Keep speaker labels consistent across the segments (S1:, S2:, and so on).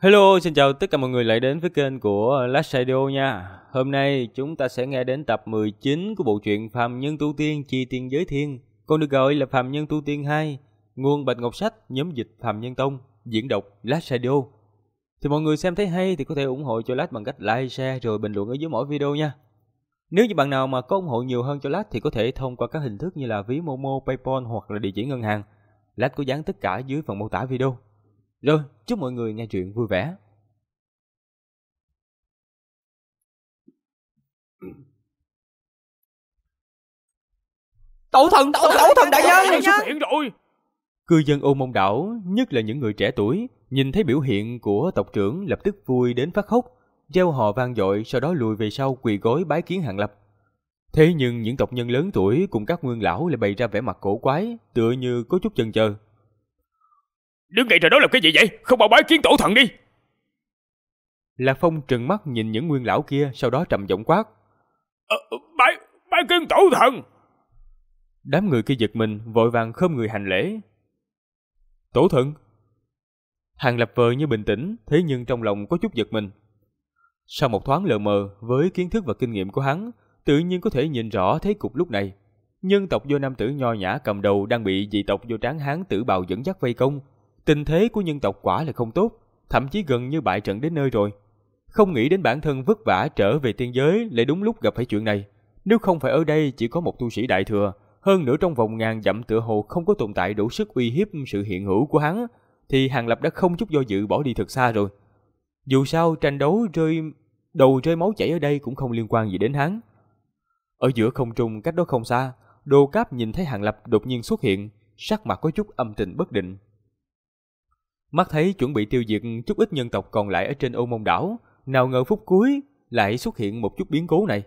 S1: Hello, xin chào tất cả mọi người lại đến với kênh của Last Radio nha. Hôm nay chúng ta sẽ nghe đến tập 19 của bộ truyện Phàm Nhân Tu Tiên Chi Tiên Giới Thiên, còn được gọi là Phàm Nhân Tu Tiên 2, nguồn Bạch Ngọc Sách, nhóm dịch Phàm Nhân Tông, diễn đọc Last Radio. Thì mọi người xem thấy hay thì có thể ủng hộ cho Last bằng cách like, share rồi bình luận ở dưới mỗi video nha. Nếu như bạn nào mà có ủng hộ nhiều hơn cho Last thì có thể thông qua các hình thức như là ví Momo, PayPal hoặc là địa chỉ ngân hàng. Last có dán tất cả dưới phần mô tả video. Rồi, chúc mọi người nghe chuyện vui vẻ.
S2: Tổ thần đại nhân
S3: xuất hiện rồi.
S1: Cư dân Ô Mông Đảo, nhất là những người trẻ tuổi, nhìn thấy biểu hiện của tộc trưởng lập tức vui đến phát khóc, reo hò vang dội, sau đó lùi về sau quỳ gối bái kiến Hàng Lập. Thế nhưng những tộc nhân lớn tuổi cùng các nguyên lão lại bày ra vẻ mặt cổ quái, tựa như có chút chần chờ.
S3: Đứng ngay rồi đó làm cái gì vậy? Không mau bái kiến tổ thần đi.
S1: Lạc Phong trừng mắt nhìn những nguyên lão kia, sau đó trầm giọng quát.
S3: Bái kiến tổ thần.
S1: Đám người kia giật mình, vội vàng khom người hành lễ. Tổ thần. Hàng Lập vờ như bình tĩnh, thế nhưng trong lòng có chút giật mình. Sau một thoáng lờ mờ, với kiến thức và kinh nghiệm của hắn, tự nhiên có thể nhìn rõ thế cục lúc này. Nhân tộc do nam tử nho nhã cầm đầu đang bị dị tộc do tráng hán tử bào dẫn dắt vây công. Tình thế của nhân tộc quả là không tốt, thậm chí gần như bại trận đến nơi rồi. Không nghĩ đến bản thân vất vả trở về tiên giới lại đúng lúc gặp phải chuyện này. Nếu không phải ở đây chỉ có một tu sĩ đại thừa, hơn nữa trong vòng ngàn dặm tựa hồ không có tồn tại đủ sức uy hiếp sự hiện hữu của hắn, thì Hàng Lập đã không chút do dự bỏ đi thật xa rồi. Dù sao tranh đấu rơi máu chảy ở đây cũng không liên quan gì đến hắn. Ở giữa không trung cách đó không xa, Đồ Cáp nhìn thấy Hàng Lập đột nhiên xuất hiện, sắc mặt có chút âm tình bất định. Mắt thấy chuẩn bị tiêu diệt chút ít nhân tộc còn lại ở trên Ô Mông Đảo, nào ngờ phút cuối lại xuất hiện một chút biến cố này.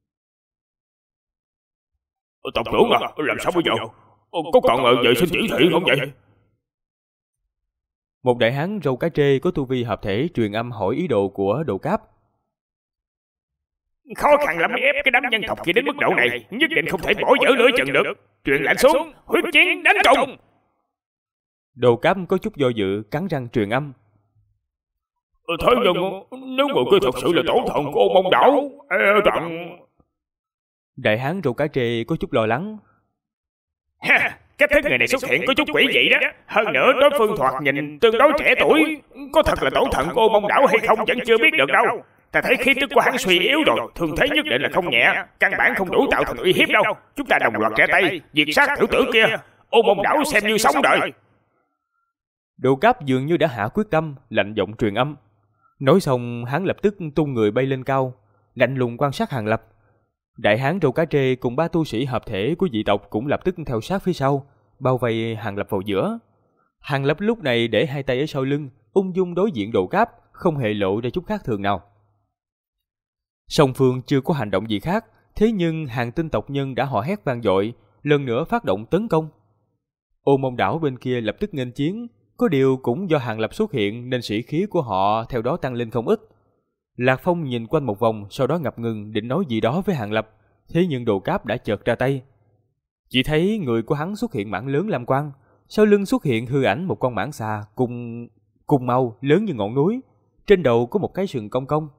S3: Tộc trưởng à, làm sao bây giờ? Có còn vệ sinh chỉ thị không vậy?
S1: Một đại hán râu cá trê có tu vi hợp thể truyền âm hỏi ý đồ của Đồ Cáp.
S3: Khó khăn lắm mới ép cái đám nhân tộc kia đến mức độ này, nhất định không thể bỏ dở nửa chừng được. Truyền lệnh xuống, huyết chiến đánh trùng.
S1: Đồ Cáp có chút do dự, cắn răng truyền âm.
S3: Thế nhưng nếu người kia thật sự là tổ thần của Ô Mông Đảo, rằng...
S1: Đại hán râu cá trê có chút lo lắng.
S3: Cách thức người này xuất hiện có chút quỷ dị đó. Hơn nữa đối phương thoạt nhìn tương đối trẻ tuổi, có thật là tổ thần của Ô Mông Đảo hay không vẫn chưa biết được đâu. Ta thấy khí tức của hắn suy yếu rồi, thường thấy nhất định là không nhẹ, căn bản không đủ tạo thành uy hiếp đâu. Chúng ta đồng loạt ra tay diệt sát tiểu tử kia, Ô Mông Đảo xem như sống đời.
S1: Đồ Cáp dường như đã hạ quyết tâm, lạnh giọng truyền âm. Nói xong hắn lập tức tung người bay lên cao, lạnh lùng quan sát Hàng Lập. Đại hán râu cá trê cùng ba tu sĩ hợp thể của dị tộc cũng lập tức theo sát phía sau, bao vây Hàng Lập vào giữa. Hàng Lập lúc này để hai tay ở sau lưng, ung dung đối diện Đồ Cáp, không hề lộ ra chút khác thường nào. Song phương chưa có hành động gì khác, thế nhưng hàng tinh tộc nhân đã hò hét vang dội, lần nữa phát động tấn công. Ô Mông Đảo bên kia lập tức nghênh chiến, có điều cũng do Hàng Lập xuất hiện nên sĩ khí của họ theo đó tăng lên không ít. Lạc Phong nhìn quanh một vòng, sau đó ngập ngừng định nói gì đó với Hàng Lập, thế nhưng Đồ Cáp đã chợt ra tay. Chỉ thấy người của hắn xuất hiện mảng lớn lam quang, sau lưng xuất hiện hư ảnh một con mãng xà cùng màu lớn như ngọn núi, trên đầu có một cái sừng cong cong.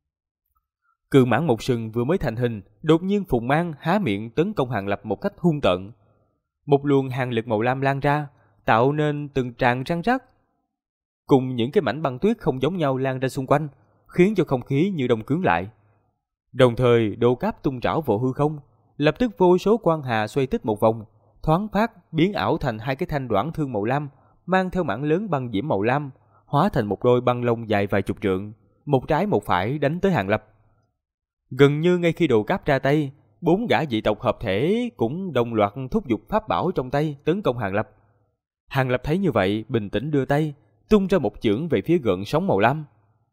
S1: Cự mãng một sừng vừa mới thành hình, đột nhiên phùng mang há miệng tấn công Hàng Lập một cách hung tợn. Một luồng hàn lực màu lam lan ra, tạo nên từng tràng răng rắc, cùng những cái mảnh băng tuyết không giống nhau lan ra xung quanh, khiến cho không khí như đông cứng lại. Đồng thời, Đồ Cáp tung trảo vào hư không, lập tức vô số quang hà xoay tích một vòng, thoáng phát biến ảo thành hai cái thanh đoản thương màu lam, mang theo mảng lớn băng diễm màu lam, hóa thành một đôi băng lông dài vài chục trượng, một trái một phải đánh tới Hàng Lập. Gần như ngay khi Đồ Cáp ra tay, 4 gã dị tộc hợp thể cũng đồng loạt thúc giục pháp bảo trong tay tấn công Hàng Lập. Hàng Lập thấy như vậy, bình tĩnh đưa tay, tung ra một chưởng về phía gợn sóng màu lam.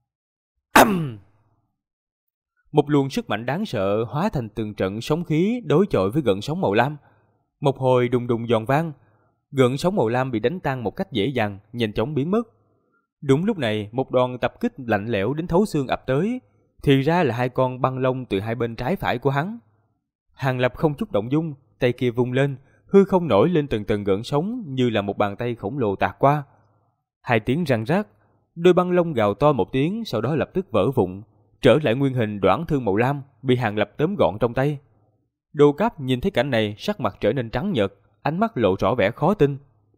S1: Một luồng sức mạnh đáng sợ hóa thành từng trận sóng khí đối chọi với gợn sóng màu lam. Một hồi đùng đùng giòn vang, gợn sóng màu lam bị đánh tan một cách dễ dàng, nhanh chóng biến mất. Đúng lúc này, một đòn tập kích lạnh lẽo đến thấu xương ập tới, thì ra là hai con băng lông từ hai bên trái phải của hắn. Hàng Lập không chút động dung, tay kia vung lên, hư không nổi lên từng tầng gợn sóng như là một bàn tay khổng lồ tạt qua. Hai tiếng răng rác, đôi băng lông gào to một tiếng, sau đó lập tức vỡ vụn, trở lại nguyên hình đoản thương màu lam, bị Hàng Lập tóm gọn trong tay. Đồ Cáp nhìn thấy cảnh này, sắc mặt trở nên trắng nhợt, ánh mắt lộ rõ vẻ khó tin.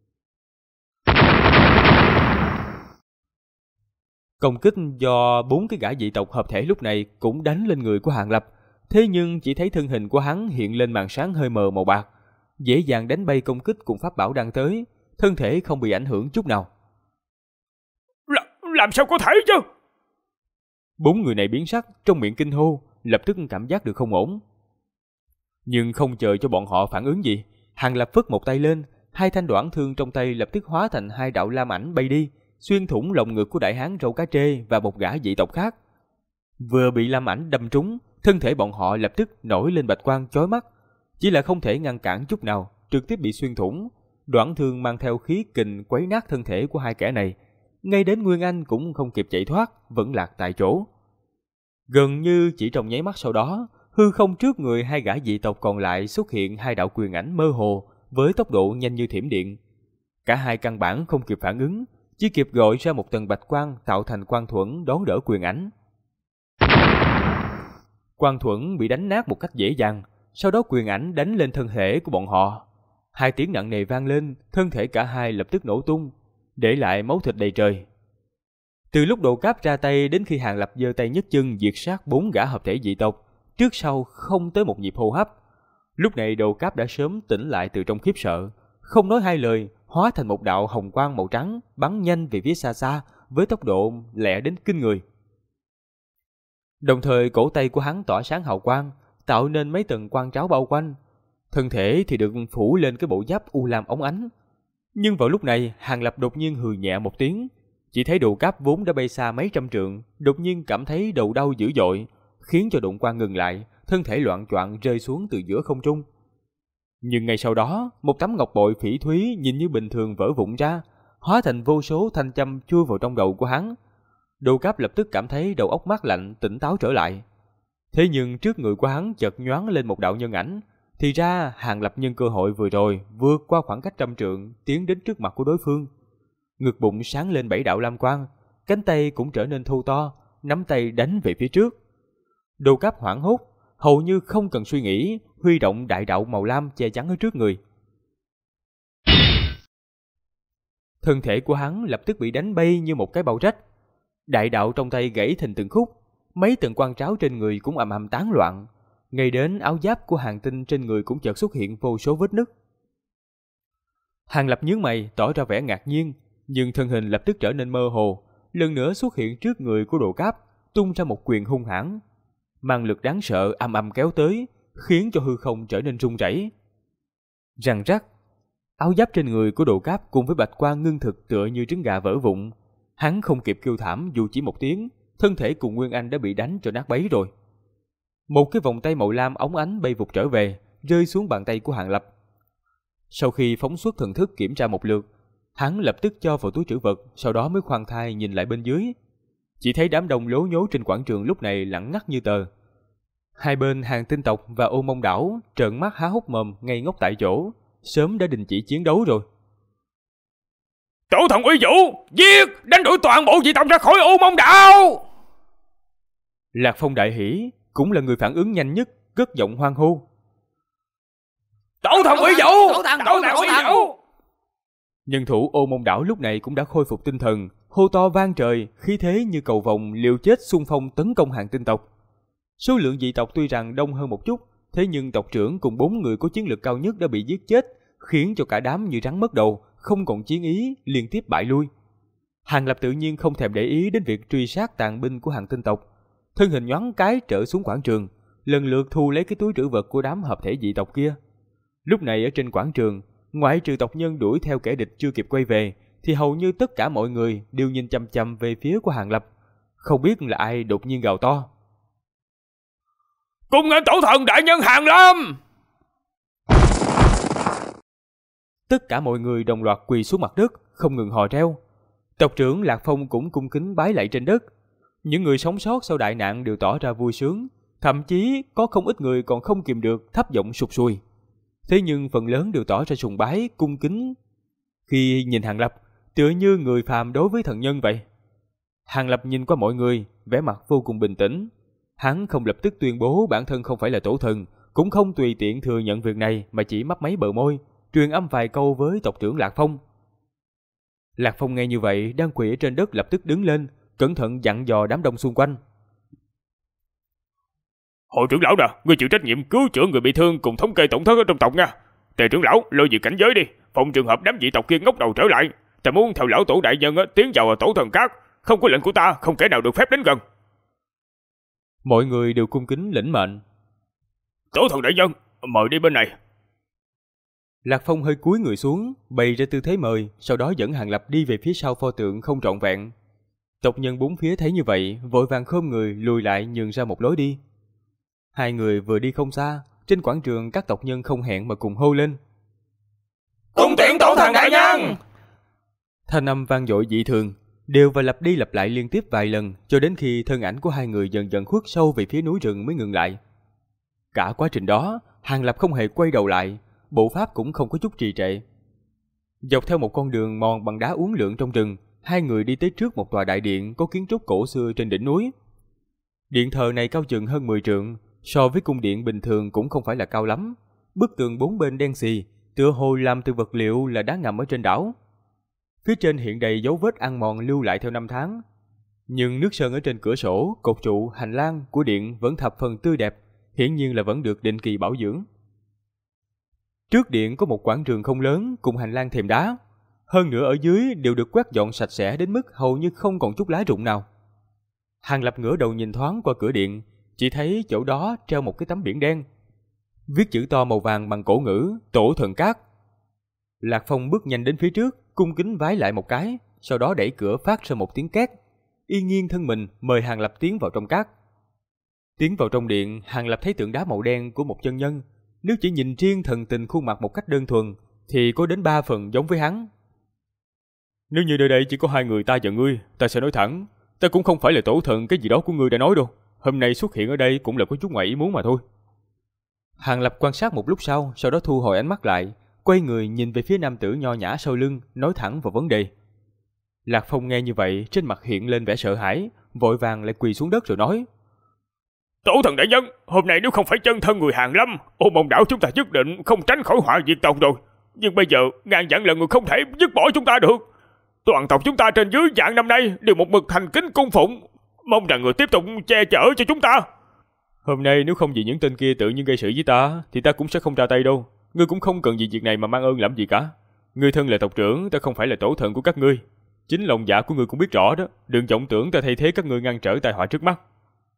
S1: Công kích do 4 cái gã dị tộc hợp thể lúc này cũng đánh lên người của Hàng Lập, thế nhưng chỉ thấy thân hình của hắn hiện lên màn sáng hơi mờ màu bạc, dễ dàng đánh bay công kích cùng pháp bảo đang tới, thân thể không bị ảnh hưởng chút nào.
S3: Làm sao có thể chứ?
S1: 4 người này biến sắc, trong miệng kinh hô, lập tức cảm giác được không ổn. Nhưng không chờ cho bọn họ phản ứng gì, Hàng Lập phất một tay lên, 2 thanh đoản thương trong tay lập tức hóa thành 2 đạo lam ảnh bay đi, xuyên thủng lồng ngực của đại hán râu cá trê và một gã dị tộc khác. Vừa bị lam ảnh đâm trúng, thân thể bọn họ lập tức nổi lên bạch quang chói mắt, chỉ là không thể ngăn cản chút nào, trực tiếp bị xuyên thủng. Đoản thương mang theo khí kình quấy nát thân thể của 2 kẻ này, ngay đến Nguyên Anh cũng không kịp chạy thoát, vẫn lạc tại chỗ. Gần như chỉ trong nháy mắt sau đó, hư không trước người 2 gã dị tộc còn lại xuất hiện 2 đạo quyền ảnh mơ hồ với tốc độ nhanh như thiểm điện. Cả hai căn bản không kịp phản ứng, chỉ kịp gọi ra một tầng bạch quang tạo thành quang thuẫn đón đỡ quyền ảnh. Quang thuẫn bị đánh nát một cách dễ dàng, sau đó quyền ảnh đánh lên thân thể của bọn họ. 2 tiếng nặng nề vang lên, thân thể cả hai lập tức nổ tung, để lại máu thịt đầy trời. Từ lúc Đồ Cáp ra tay đến khi Hàng Lập giơ tay nhấc chân diệt sát 4 gã hợp thể dị tộc, trước sau không tới một nhịp hô hấp. Lúc này Đồ Cáp đã sớm tỉnh lại từ trong khiếp sợ, không nói hai lời, hóa thành một đạo hồng quang màu trắng bắn nhanh về phía xa xa với tốc độ lẹ đến kinh người. Đồng thời cổ tay của hắn tỏa sáng hào quang, tạo nên mấy tầng quang tráo bao quanh, thân thể thì được phủ lên cái bộ giáp u lam óng ánh. Nhưng vào lúc này, Hàng Lập đột nhiên hừ nhẹ một tiếng, chỉ thấy Đồ Cáp vốn đã bay xa mấy trăm trượng, đột nhiên cảm thấy đầu đau dữ dội, khiến cho đụng quang ngừng lại, thân thể loạng choạng rơi xuống từ giữa không trung. Nhưng ngay sau đó, một tấm ngọc bội phỉ thúy nhìn như bình thường vỡ vụn ra, hóa thành vô số thanh châm chui vào trong đầu của hắn. Đồ Cáp lập tức cảm thấy đầu óc mát lạnh, tỉnh táo trở lại. Thế nhưng trước người của hắn chợt nhoáng lên một đạo nhân ảnh, thì ra Hàng Lập nhân cơ hội vừa rồi vượt qua khoảng cách trăm trượng tiến đến trước mặt của đối phương. Ngực bụng sáng lên 7 đạo lam quang, cánh tay cũng trở nên thô to, nắm tay đánh về phía trước. Đồ Cáp hoảng hốt, hầu như không cần suy nghĩ, huy động đại đạo màu lam che chắn ở trước người. Thân thể của hắn lập tức bị đánh bay như một cái bao rách. Đại đạo trong tay gãy thành từng khúc, mấy tầng quang tráo trên người cũng ầm ầm tán loạn. Ngay đến áo giáp của Hàng Tinh trên người cũng chợt xuất hiện vô số vết nứt. Hàng Lập nhướng mày tỏ ra vẻ ngạc nhiên, nhưng thân hình lập tức trở nên mơ hồ, lần nữa xuất hiện trước người của Đồ Cáp, tung ra một quyền hung hãn, mang lực đáng sợ ầm ầm kéo tới, khiến cho hư không trở nên rung rẩy. Răng rắc, áo giáp trên người của Đồ Cáp cùng với bạch quang ngưng thực tựa như trứng gà vỡ vụn. Hắn không kịp kêu thảm dù chỉ một tiếng, thân thể cùng Nguyên Anh đã bị đánh cho nát bấy rồi. Một cái vòng tay màu lam óng ánh bay vụt trở về, rơi xuống bàn tay của Hàng Lập. Sau khi phóng xuất thần thức kiểm tra một lượt, hắn lập tức cho vào túi trữ vật, sau đó mới khoan thai nhìn lại bên dưới. Chỉ thấy đám đông lố nhố trên quảng trường lúc này lặng ngắt như tờ. Hai bên Hàng Tinh tộc và Ô Mông đảo trợn mắt há hốc mồm ngây ngốc tại chỗ, sớm đã đình chỉ chiến đấu rồi.
S3: Tổ thần uy vũ, giết, đánh đuổi toàn bộ dị tộc ra khỏi Ô Mông đảo.
S1: Lạc Phong đại hỉ, cũng là người phản ứng nhanh nhất, cất giọng hoan hô.
S3: Tổ thần uy vũ, tổ thần uy vũ.
S1: Nhân thủ Ô Mông đảo lúc này cũng đã khôi phục tinh thần, hô to vang trời, khí thế như cầu vồng liều chết xung phong tấn công Hàng Tinh tộc. Số lượng dị tộc tuy rằng đông hơn một chút, thế nhưng tộc trưởng cùng 4 người có chiến lực cao nhất đã bị giết chết, khiến cho cả đám như rắn mất đầu, không còn chiến ý, liên tiếp bại lui. Hàng Lập tự nhiên không thèm để ý đến việc truy sát tàn binh của Hàng Tinh tộc, thân hình nhoáng cái trở xuống quảng trường, lần lượt thu lấy cái túi trữ vật của đám hợp thể dị tộc kia. Lúc này ở trên quảng trường, ngoại trừ tộc nhân đuổi theo kẻ địch chưa kịp quay về, thì hầu như tất cả mọi người đều nhìn chằm chằm về phía của Hàng Lập, không biết là ai đột nhiên gào to.
S3: Cung nghênh tổ thần đại nhân Hàng Lâm!
S1: Tất cả mọi người đồng loạt quỳ xuống mặt đất, không ngừng hò reo. Tộc trưởng Lạc Phong cũng cung kính bái lạy trên đất. Những người sống sót sau đại nạn đều tỏ ra vui sướng, thậm chí có không ít người còn không kìm được thấp giọng sụt sùi. Thế nhưng phần lớn đều tỏ ra sùng bái, cung kính khi nhìn Hàng Lập, tựa như người phàm đối với thần nhân vậy. Hàng Lập nhìn qua mọi người, vẻ mặt vô cùng bình tĩnh. Hắn không lập tức tuyên bố bản thân không phải là tổ thần, cũng không tùy tiện thừa nhận việc này mà chỉ mấp máy bờ môi, truyền âm vài câu với tộc trưởng Lạc Phong. Lạc Phong nghe như vậy, đang quỳ ở trên đất lập tức đứng lên, cẩn thận dặn dò đám đông xung quanh.
S3: Hội trưởng lão nè, ngươi chịu trách nhiệm cứu chữa người bị thương cùng thống kê tổn thất ở trong tộc nha. Tề trưởng lão, lo việc cảnh giới đi, phòng trường hợp đám dị tộc kia ngóc đầu trở lại. Ta muốn theo lão tổ đại nhân tiến vào tổ thần các, không có lệnh của ta, không kẻ nào được phép đến gần.
S1: Mọi người đều cung kính lĩnh mệnh.
S3: Tổ thần đại nhân, mời đi bên này.
S1: Lạc Phong hơi cúi người xuống, bày ra tư thế mời, sau đó dẫn Hàng Lập đi về phía sau pho tượng không trọn vẹn. Tộc nhân bốn phía thấy như vậy, vội vàng khom người lùi lại nhường ra một lối đi. Hai người vừa đi không xa, trên quảng trường các tộc nhân không hẹn mà cùng hô lên.
S2: Cung tiễn tổ thần đại nhân!
S1: Thanh âm vang dội dị thường, đều và lặp đi lặp lại liên tiếp vài lần, cho đến khi thân ảnh của hai người dần dần khuất sâu về phía núi rừng mới ngừng lại. Cả quá trình đó, Hàng Lập không hề quay đầu lại, bộ pháp cũng không có chút trì trệ. Dọc theo một con đường mòn bằng đá uốn lượn trong rừng, hai người đi tới trước một tòa đại điện có kiến trúc cổ xưa trên đỉnh núi. Điện thờ này cao chừng hơn 10 trượng, so với cung điện bình thường cũng không phải là cao lắm. Bức tường bốn bên đen xì, tựa hồ làm từ vật liệu là đá ngầm ở trên đảo. Phía trên hiện đầy dấu vết ăn mòn lưu lại theo năm tháng. Nhưng nước sơn ở trên cửa sổ, cột trụ, hành lang của điện vẫn thập phần tươi đẹp, hiển nhiên là vẫn được định kỳ bảo dưỡng. Trước điện có một quảng trường không lớn cùng hành lang thềm đá. Hơn nữa ở dưới đều được quét dọn sạch sẽ đến mức hầu như không còn chút lá rụng nào. Hàng Lập ngửa đầu nhìn thoáng qua cửa điện, chỉ thấy chỗ đó treo một cái tấm biển đen, viết chữ to màu vàng bằng cổ ngữ Tổ Thần Các. Lạc Phong bước nhanh đến phía trước, cung kính vái lại một cái, sau đó đẩy cửa phát ra một tiếng két, y nghiêng thân mình mời Hàng Lập tiến vào trong các. Tiến vào trong điện, Hàng Lập thấy tượng đá màu đen của một chân nhân. Nếu chỉ nhìn riêng thần tình khuôn mặt một cách đơn thuần, thì có đến 3 phần giống với hắn. Nếu như nơi đây chỉ có hai người ta và ngươi, ta sẽ nói thẳng, ta cũng không phải là tổ thần cái gì đó của ngươi đã nói đâu. Hôm nay xuất hiện ở đây cũng là có chút ngoài ý muốn mà thôi. Hàng Lập quan sát một lúc sau đó thu hồi ánh mắt lại, quay người nhìn về phía nam tử nho nhã sau lưng, nói thẳng vào vấn đề. Lạc Phong nghe như vậy, trên mặt hiện lên vẻ sợ hãi, vội vàng lại quỳ xuống đất rồi nói.
S3: Tổ thần đại nhân, hôm nay nếu không phải chân thân người Hàn Lâm, Ô Mông đảo chúng ta nhất định không tránh khỏi họa diệt tộc rồi. Nhưng bây giờ, ngàn vạn lần người không thể dứt bỏ chúng ta được. Toàn tộc chúng ta trên dưới vạn năm nay đều một mực thành kính cung phụng, mong rằng người tiếp tục che chở cho chúng ta.
S1: Hôm nay nếu không vì những tên kia tự nhiên gây sự với ta, thì ta cũng sẽ không ra tay đâu. Ngươi cũng không cần vì việc này mà mang ơn làm gì cả. Ngươi thân là tộc trưởng, ta không phải là tổ thần của các ngươi. Chính lòng dạ của ngươi cũng biết rõ đó, đừng vọng tưởng ta thay thế các ngươi ngăn trở tai họa trước mắt.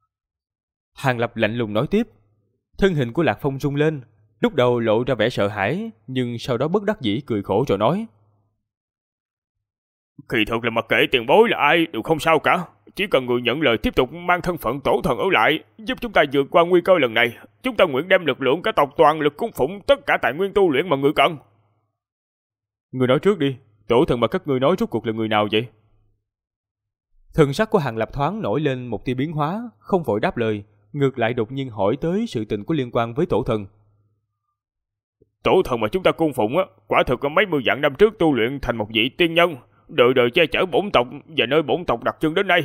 S1: Hàng Lập lạnh lùng nói tiếp. Thân hình của Lạc Phong rung lên, lúc đầu lộ ra vẻ sợ hãi, nhưng sau đó bất đắc dĩ cười khổ rồi nói.
S3: Kỳ thực là mặc kệ tiền bối là ai đều không sao cả. Chỉ cần người nhận lời tiếp tục mang thân phận tổ thần ở lại, giúp chúng ta vượt qua nguy cơ lần này, chúng ta nguyện đem lực lượng cả tộc toàn lực cung phụng tất cả tài nguyên tu luyện mà người cần.
S1: Người nói trước đi, tổ thần mà các ngươi nói rốt cuộc là người nào vậy? Thần sắc của Hàng Lập thoáng nổi lên một tia biến hóa, không vội đáp lời, ngược lại đột nhiên hỏi tới sự tình có liên quan với tổ thần.
S3: Tổ thần mà chúng ta cung phụng quả thực có mấy mươi vạn năm trước tu luyện thành một vị tiên nhân, đời đời che chở bổn tộc và nơi bổn tộc đặt chân đến nay.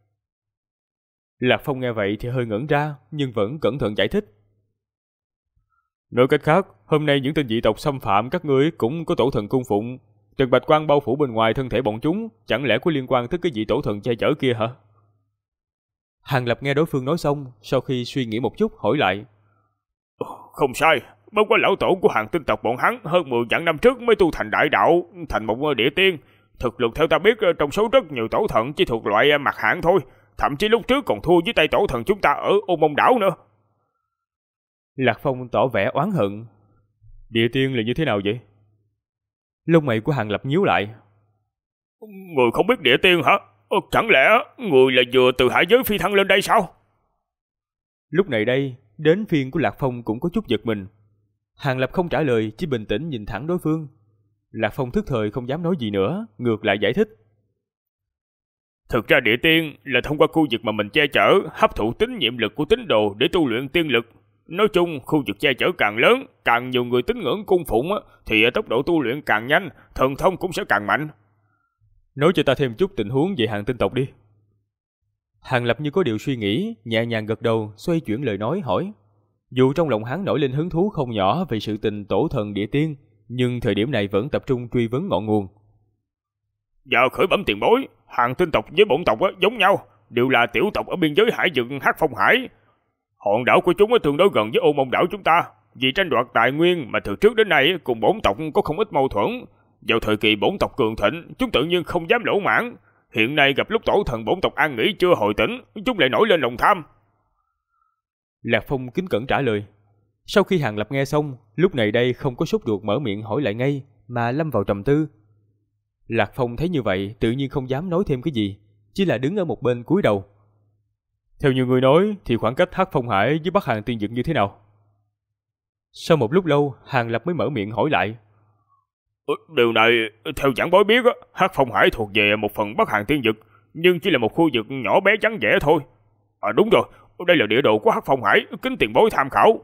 S1: Lạc Phong nghe vậy thì hơi ngẩn ra, nhưng vẫn cẩn thận giải thích. Nói cách khác, hôm nay những tên dị tộc xâm phạm các ngươi cũng có tổ thần cung phụng. Trần bạch quang bao phủ bên ngoài thân thể bọn chúng, chẳng lẽ có liên quan tới cái vị tổ thần che chở kia hả? Hàng Lập nghe đối phương nói xong, sau khi suy nghĩ một chút hỏi lại.
S3: Không sai, bất quá lão tổ của Hàng tinh tộc bọn hắn hơn 10 vạn năm trước mới tu thành đại đạo, thành một địa tiên. Thực lực theo ta biết trong số rất nhiều tổ thần chỉ thuộc loại mặt hạng thôi, thậm chí lúc trước còn thua với tay tổ thần chúng ta ở Ô Mông đảo nữa.
S1: Lạc Phong tỏ vẻ oán hận. Địa tiên là như thế nào vậy? Lông mày của Hàng Lập nhíu lại.
S3: Người không biết địa tiên hả? Chẳng lẽ người là vừa từ hải giới phi thăng lên đây sao?
S1: Lúc này đây, đến phiên của Lạc Phong cũng có chút giật mình. Hàng Lập không trả lời, chỉ bình tĩnh nhìn thẳng đối phương. Lạc Phong thức thời không dám nói gì nữa, ngược lại giải thích.
S3: Thực ra địa tiên là thông qua khu vực mà mình che chở, hấp thụ tín nhiệm lực của tín đồ để tu luyện tiên lực. Nói chung, khu vực che chở càng lớn, càng nhiều người tín ngưỡng cung phụng thì tốc độ tu luyện càng nhanh, thần thông cũng sẽ càng mạnh.
S1: Nói cho ta thêm chút tình huống về Hàng tinh tộc đi. Hàng Lập như có điều suy nghĩ, nhẹ nhàng gật đầu, xoay chuyển lời nói hỏi. Dù trong lòng hắn nổi lên hứng thú không nhỏ về sự tình tổ thần địa tiên, nhưng thời điểm này vẫn tập trung truy vấn ngọn nguồn.
S3: Giờ khởi bẩm tiền bối, Hàng Tinh tộc với Bổn tộc giống nhau, đều là tiểu tộc ở biên giới hải vực Hắc Phong Hải. Hòn đảo của chúng tương đối gần với Ô Môn đảo chúng ta, vì tranh đoạt tài nguyên mà từ trước đến nay cùng Bổn tộc có không ít mâu thuẫn. Vào thời kỳ Bổn tộc cường thịnh, chúng tự nhiên không dám lỗ mãng. Hiện nay gặp lúc tổ thần Bổn tộc an nghỉ chưa hồi tỉnh, chúng lại nổi lên lòng tham.
S1: Lạc Phong kính cẩn trả lời. Sau khi Hàng Lập nghe xong, lúc này đây không có sốt ruột mở miệng hỏi lại ngay, mà lâm vào trầm tư. Lạc Phong thấy như vậy, tự nhiên không dám nói thêm cái gì, chỉ là đứng ở một bên cúi đầu. Theo như người nói, thì khoảng cách Hắc Phong Hải với Bắc Hàng Tiên Dực như thế nào? Sau một lúc lâu, Hàng Lập mới mở miệng hỏi lại.
S3: Điều này, theo giảng bối biết, Hắc Phong Hải thuộc về một phần Bắc Hàng Tiên Dực, nhưng chỉ là một khu vực nhỏ bé trắng dẻ thôi. Đúng rồi, đây là địa đồ của Hắc Phong Hải, kính tiền bối tham khảo.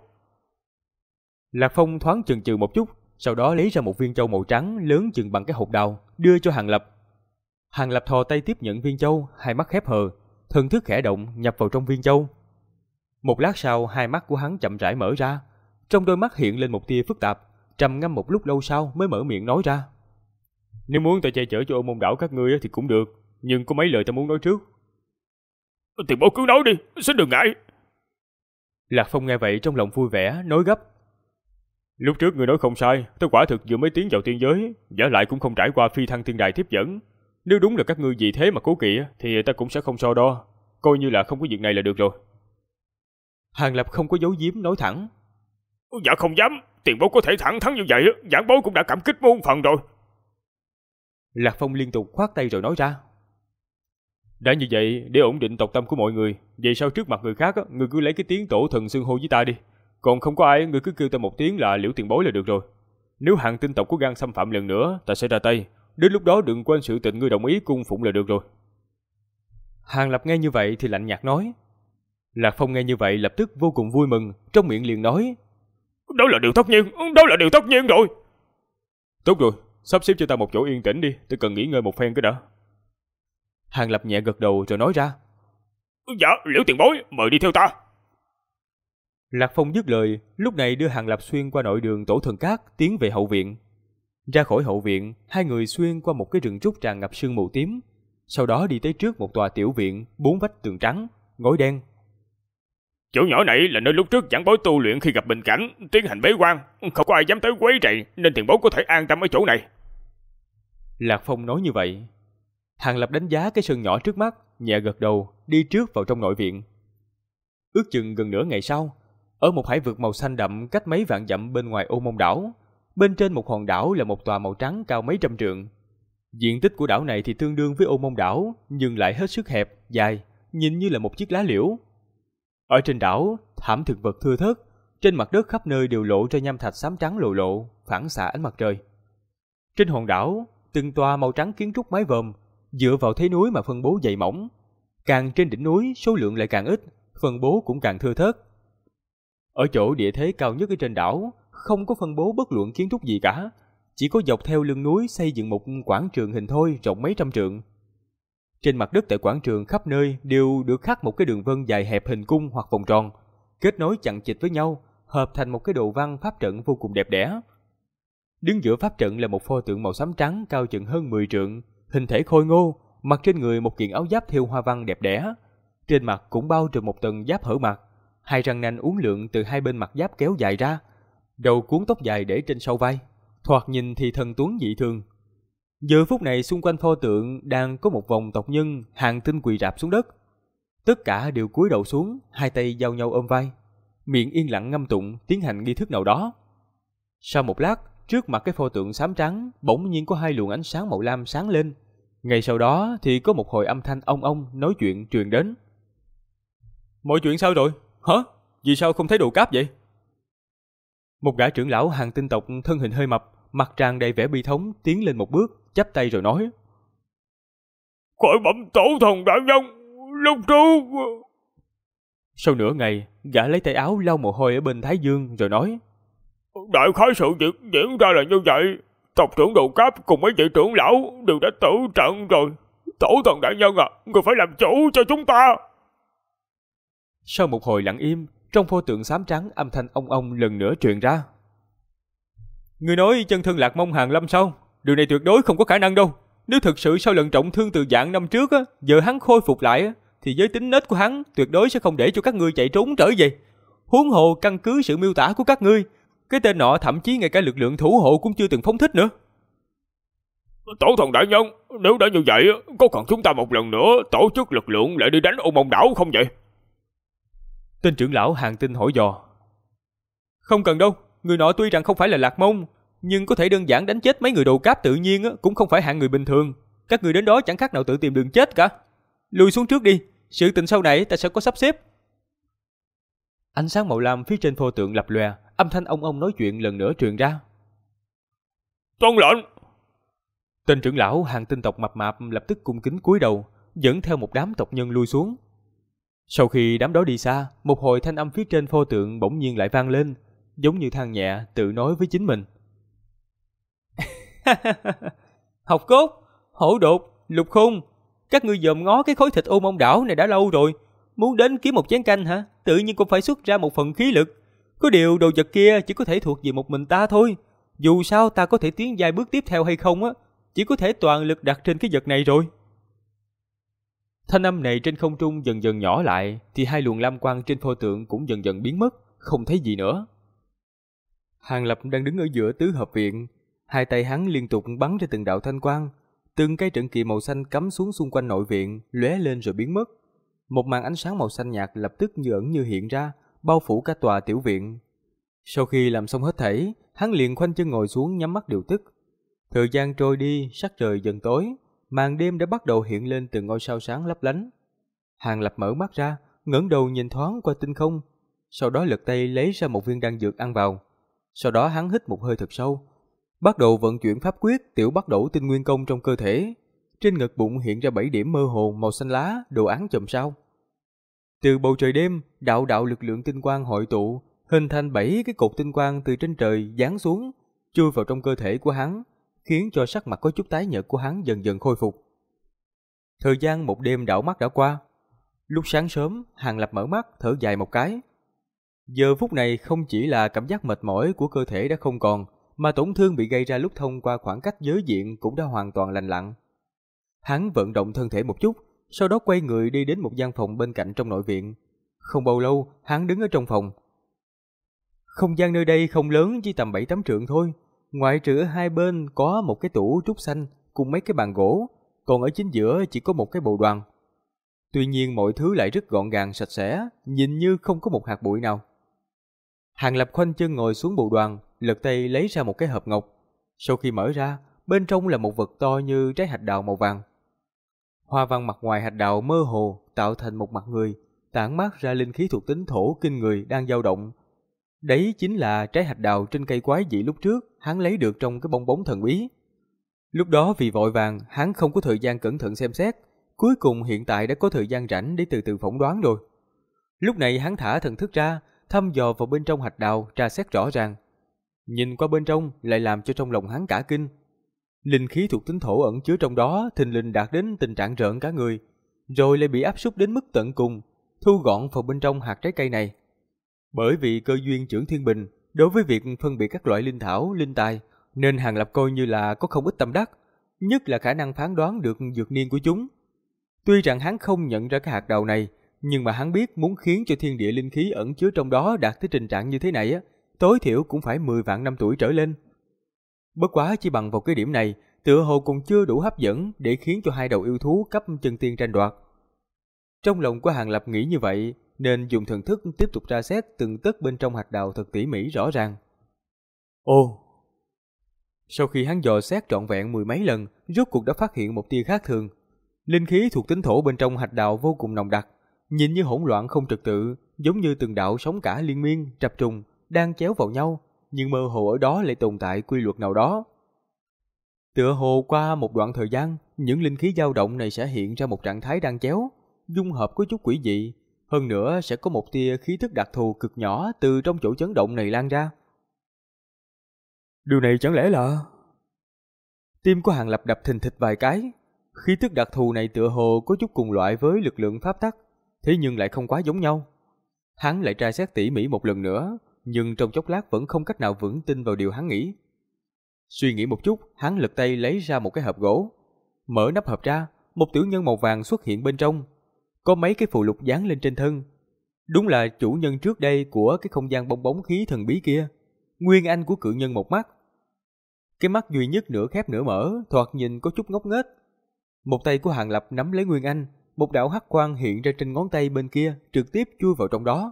S1: Lạc Phong thoáng chần chừ một chút, sau đó lấy ra một viên châu màu trắng lớn chừng bằng cái hột đào, đưa cho Hàng Lập. Hàng Lập thò tay tiếp nhận viên châu, hai mắt khép hờ, thần thức khẽ động nhập vào trong viên châu. Một lát sau, hai mắt của hắn chậm rãi mở ra, trong đôi mắt hiện lên một tia phức tạp, trầm ngâm một lúc lâu sau mới mở miệng nói ra. Nếu muốn ta che chở cho Ô Môn đảo các ngươi thì cũng được, nhưng có mấy lời ta muốn nói trước.
S3: Tiền bối cứ nói đi, xin đừng ngại.
S1: Lạc Phong nghe vậy trong lòng vui vẻ, nói gấp. Lúc trước ngươi nói không sai, ta quả thực vừa mới tiến vào tiên giới, giả lại cũng không trải qua phi thăng tiên đài tiếp dẫn. Nếu đúng là các ngươi vì thế mà cố kỵ, thì ta cũng sẽ không so đo, coi như là không có việc này là được rồi. Hàng Lập không có giấu giếm nói thẳng.
S3: Dạ không dám, tiền bối có thể thẳng thắn như vậy, giảng bối cũng đã cảm kích muôn phần rồi.
S1: Lạc Phong liên tục khoát tay rồi nói ra. Đã như vậy, để ổn định tộc tâm của mọi người, vậy sao trước mặt người khác, người cứ lấy cái tiếng tổ thần xưng hô với ta đi. Còn không có ai, người cứ kêu ta một tiếng là Liễu tiền bối là được rồi. Nếu Hàng Tinh tộc có gan xâm phạm lần nữa, ta sẽ ra tay. Đến lúc đó đừng quên sự tình ngươi đồng ý cung phụng là được rồi. Hàng Lập nghe như vậy thì lạnh nhạt nói. Lạc Phong nghe như vậy lập tức vô cùng vui mừng, trong miệng liền nói.
S3: Đó là điều tất nhiên, đó là điều tất nhiên rồi.
S1: Tốt rồi, sắp xếp cho ta một chỗ yên tĩnh đi, tôi cần nghỉ ngơi một phen cái đã. Hàng Lập nhẹ gật đầu rồi nói ra.
S3: Dạ, Liễu tiền bối, mời đi theo ta.
S1: Lạc Phong dứt lời, lúc này đưa Hàng Lập xuyên qua nội đường Tổ Thần Cát tiến về hậu viện. Ra khỏi hậu viện, hai người xuyên qua một cái rừng trúc tràn ngập sương mù tím, sau đó đi tới trước một tòa tiểu viện, 4 vách tường trắng, ngói đen.
S3: Chỗ nhỏ này là nơi lúc trước giảng bối tu luyện khi gặp bình cảnh, tiến hành bế quan, không có ai dám tới quấy rầy, nên tiền bối có thể an tâm ở chỗ này.
S1: Lạc Phong nói như vậy. Hàng Lập đánh giá cái sân nhỏ trước mắt, nhẹ gật đầu, đi trước vào trong nội viện. Ước chừng gần nửa ngày sau, ở một hải vực màu xanh đậm cách mấy vạn dặm bên ngoài Ô Môn đảo, bên trên một hòn đảo là một tòa màu trắng cao mấy trăm trượng. Diện tích của đảo này thì tương đương với Ô Môn đảo, nhưng lại hết sức hẹp, dài, nhìn như là một chiếc lá liễu. Ở trên đảo, thảm thực vật thưa thớt, trên mặt đất khắp nơi đều lộ ra nham thạch xám trắng lộ lộ, phản xạ ánh mặt trời. Trên hòn đảo, từng tòa màu trắng kiến trúc mái vòm, dựa vào thế núi mà phân bố dày mỏng. Càng trên đỉnh núi, số lượng lại càng ít, phân bố cũng càng thưa thớt. Ở chỗ địa thế cao nhất ở trên đảo, không có phân bố bất luận kiến trúc gì cả, chỉ có dọc theo lưng núi xây dựng một quảng trường hình thoi rộng mấy trăm trượng. Trên mặt đất tại quảng trường khắp nơi đều được khắc một cái đường vân dài hẹp hình cung hoặc vòng tròn, kết nối chằng chịt với nhau, hợp thành một cái đồ văn pháp trận vô cùng đẹp đẽ. Đứng giữa pháp trận là một pho tượng màu xám trắng cao chừng hơn 10 trượng, hình thể khôi ngô, mặc trên người một kiện áo giáp thêu hoa văn đẹp đẽ, trên mặt cũng bao trùm một tầng giáp hở mặt, hai răng nanh uốn lượn từ hai bên mặt giáp kéo dài ra, đầu cuốn tóc dài để trên sau vai, thoạt nhìn thì thần tuấn dị thường. Giờ phút này xung quanh pho tượng đang có một vòng tộc nhân hàng tinh quỳ rạp xuống đất, tất cả đều cúi đầu xuống, hai tay giao nhau ôm vai, miệng yên lặng ngâm tụng tiến hành nghi thức nào đó. Sau một lát, trước mặt cái pho tượng xám trắng bỗng nhiên có hai luồng ánh sáng màu lam sáng lên. Ngay sau đó thì có một hồi âm thanh ong ong nói chuyện truyền đến. Mọi chuyện sao rồi? Hả? Vì sao không thấy đồ cáp vậy? Một gã trưởng lão hàng tinh tộc thân hình hơi mập, mặt tràn đầy vẻ bi thống tiến lên một bước, chắp tay rồi nói.
S3: Khỏi bẩm tổ thần đại nhân, lúc trước...
S1: Sau nửa ngày, gã lấy tay áo lau mồ hôi ở bên thái dương rồi nói.
S3: Đại khái sự việc diễn ra là như vậy. Tộc trưởng Đồ Cáp cùng mấy vị trưởng lão đều đã tử trận rồi. Tổ thần đại nhân à, người phải làm chủ cho chúng ta.
S1: Sau một hồi lặng im, trong pho tượng xám trắng âm thanh ong ong lần nữa truyền ra. Người nói chân thân Lạc Mông Hàn Lâm sao? Điều này tuyệt đối không có khả năng đâu. Nếu thực sự sau lần trọng thương từ dạng năm trước giờ hắn khôi phục lại thì với tính nết của hắn tuyệt đối sẽ không để cho các ngươi chạy trốn trở về. Huống hồ căn cứ sự miêu tả của các ngươi, cái tên nọ thậm chí ngay cả lực lượng thủ hộ cũng chưa từng phóng thích nữa.
S3: Tổ thần đại nhân, nếu đã như vậy, có cần chúng ta một lần nữa tổ chức lực lượng lại đi đánh Ô Mông đảo không vậy?
S1: Tên trưởng lão Hàn Tinh hỏi dò. Không cần đâu, người nọ tuy rằng không phải là Lạc Mông, nhưng có thể đơn giản đánh chết mấy người đồ cáp tự nhiên cũng không phải hạng người bình thường. Các người đến đó chẳng khác nào tự tìm đường chết cả. Lùi xuống trước đi, sự tình sau này ta sẽ có sắp xếp. Ánh sáng màu lam phía trên pho tượng lập lòe, âm thanh ông nói chuyện lần nữa truyền ra.
S3: Tuân lệnh.
S1: Tên trưởng lão Hàn Tinh tộc mập mạp lập tức cung kính cúi đầu, dẫn theo một đám tộc nhân lui xuống. Sau khi đám đó đi xa, một hồi thanh âm phía trên pho tượng bỗng nhiên lại vang lên, giống như than nhẹ tự nói với chính mình. Học cốt, hổ đột, lục khung, các ngươi dòm ngó cái khối thịt Ô Mông đảo này đã lâu rồi, muốn đến kiếm một chén canh hả? Tự nhiên cũng phải xuất ra một phần khí lực. Có điều đồ vật kia chỉ có thể thuộc về một mình ta thôi. Dù sao ta có thể tiến dài bước tiếp theo hay không chỉ có thể toàn lực đặt trên cái vật này rồi. Thanh âm này trên không trung dần dần nhỏ lại, thì hai luồng lam quang trên pho tượng cũng dần dần biến mất, không thấy gì nữa. Hàng Lập đang đứng ở giữa tứ hợp viện, hai tay hắn liên tục bắn ra từng đạo thanh quang, từng cây trận kỳ màu xanh cắm xuống xung quanh nội viện, lóe lên rồi biến mất. Một màn ánh sáng màu xanh nhạt lập tức như ẩn như hiện ra, bao phủ cả tòa tiểu viện. Sau khi làm xong hết thảy, hắn liền khoanh chân ngồi xuống nhắm mắt điều tức. Thời gian trôi đi, sắc trời dần tối, màn đêm đã bắt đầu hiện lên từng ngôi sao sáng lấp lánh. Hàng Lập mở mắt ra, ngẩng đầu nhìn thoáng qua tinh không, sau đó lật tay lấy ra một viên đan dược ăn vào. Sau đó hắn hít một hơi thật sâu, bắt đầu vận chuyển pháp quyết tiểu bắt đẩu tinh nguyên công trong cơ thể. Trên ngực bụng hiện ra 7 điểm mơ hồ màu xanh lá, đồ án chòm sao. Từ bầu trời đêm, đạo đạo lực lượng tinh quang hội tụ, hình thành 7 cái cột tinh quang từ trên trời giáng xuống, chui vào trong cơ thể của hắn, khiến cho sắc mặt có chút tái nhợt của hắn dần dần khôi phục. Thời gian một đêm đảo mắt đã qua. Lúc sáng sớm, Hàng Lập mở mắt, thở dài một cái. Giờ phút này không chỉ là cảm giác mệt mỏi của cơ thể đã không còn, mà tổn thương bị gây ra lúc thông qua khoảng cách giới diện cũng đã hoàn toàn lành lặn. Hắn vận động thân thể một chút, sau đó quay người đi đến một gian phòng bên cạnh trong nội viện. Không bao lâu, hắn đứng ở trong phòng. Không gian nơi đây không lớn, chỉ tầm 7-8 trượng thôi. Ngoại trừ ở hai bên có một cái tủ trúc xanh cùng mấy cái bàn gỗ, còn ở chính giữa chỉ có một cái bồ đoàn. Tuy nhiên mọi thứ lại rất gọn gàng sạch sẽ, nhìn như không có một hạt bụi nào. Hàng Lập khoanh chân ngồi xuống bồ đoàn, lật tay lấy ra một cái hộp ngọc. Sau khi mở ra, bên trong là một vật to như trái hạch đào màu vàng. Hoa văn mặt ngoài hạch đào mơ hồ tạo thành một mặt người, tản mát ra linh khí thuộc tính thổ kinh người đang dao động. Đấy chính là trái hạch đào trên cây quái dị lúc trước hắn lấy được trong cái bong bóng thần bí. Lúc đó vì vội vàng, hắn không có thời gian cẩn thận xem xét, cuối cùng hiện tại đã có thời gian rảnh để từ từ phỏng đoán rồi. Lúc này hắn thả thần thức ra, thăm dò vào bên trong hạch đào, tra xét rõ ràng. Nhìn qua bên trong lại làm cho trong lòng hắn cả kinh. Linh khí thuộc tính thổ ẩn chứa trong đó thình lình đạt đến tình trạng rợn cả người, rồi lại bị áp súc đến mức tận cùng, thu gọn vào bên trong hạt trái cây này. Bởi vì cơ duyên trưởng thiên bình, đối với việc phân biệt các loại linh thảo, linh tài, nên Hàng Lập coi như là có không ít tâm đắc, nhất là khả năng phán đoán được dược niên của chúng. Tuy rằng hắn không nhận ra cái hạt đào này, nhưng mà hắn biết muốn khiến cho thiên địa linh khí ẩn chứa trong đó đạt tới trình trạng như thế này tối thiểu cũng phải 10 vạn năm tuổi trở lên. Bất quá chỉ bằng vào cái điểm này, tựa hồ còn chưa đủ hấp dẫn để khiến cho hai đầu yêu thú cấp chân tiên tranh đoạt. Trong lòng của Hàng Lập nghĩ như vậy, nên dùng thần thức tiếp tục tra xét từng tấc bên trong hạt đào thật tỉ mỉ rõ ràng. Ồ! Sau khi hắn dò xét trọn vẹn 10 mấy lần, rốt cuộc đã phát hiện một tia khác thường. Linh khí thuộc tính thổ bên trong hạt đào vô cùng nồng đặc, nhìn như hỗn loạn không trật tự, giống như từng đạo sóng cả liên miên, trập trùng, đang chéo vào nhau, nhưng mơ hồ ở đó lại tồn tại quy luật nào đó. Tựa hồ qua một đoạn thời gian, những linh khí dao động này sẽ hiện ra một trạng thái đang chéo, dung hợp có chút quỷ dị, hơn nữa sẽ có một tia khí tức đặc thù cực nhỏ từ trong chỗ chấn động này lan ra. Điều này chẳng lẽ là... Tim của Hàng Lập đập thình thịch vài cái. Khí tức đặc thù này tựa hồ có chút cùng loại với lực lượng pháp tắc, thế nhưng lại không quá giống nhau. Hắn lại tra xét tỉ mỉ một lần nữa, nhưng trong chốc lát vẫn không cách nào vững tin vào điều hắn nghĩ. Suy nghĩ một chút, hắn lật tay lấy ra một cái hộp gỗ. Mở nắp hộp ra, một tiểu nhân màu vàng xuất hiện bên trong. Có mấy cái phù lục dán lên trên thân. Đúng là chủ nhân trước đây của cái không gian bong bóng khí thần bí kia. Nguyên anh của cự nhân một mắt. Cái mắt duy nhất nửa khép nửa mở, thoạt nhìn có chút ngốc nghếch. Một tay của Hàng Lập nắm lấy Nguyên Anh, một đạo hắc quang hiện ra trên ngón tay bên kia, trực tiếp chui vào trong đó.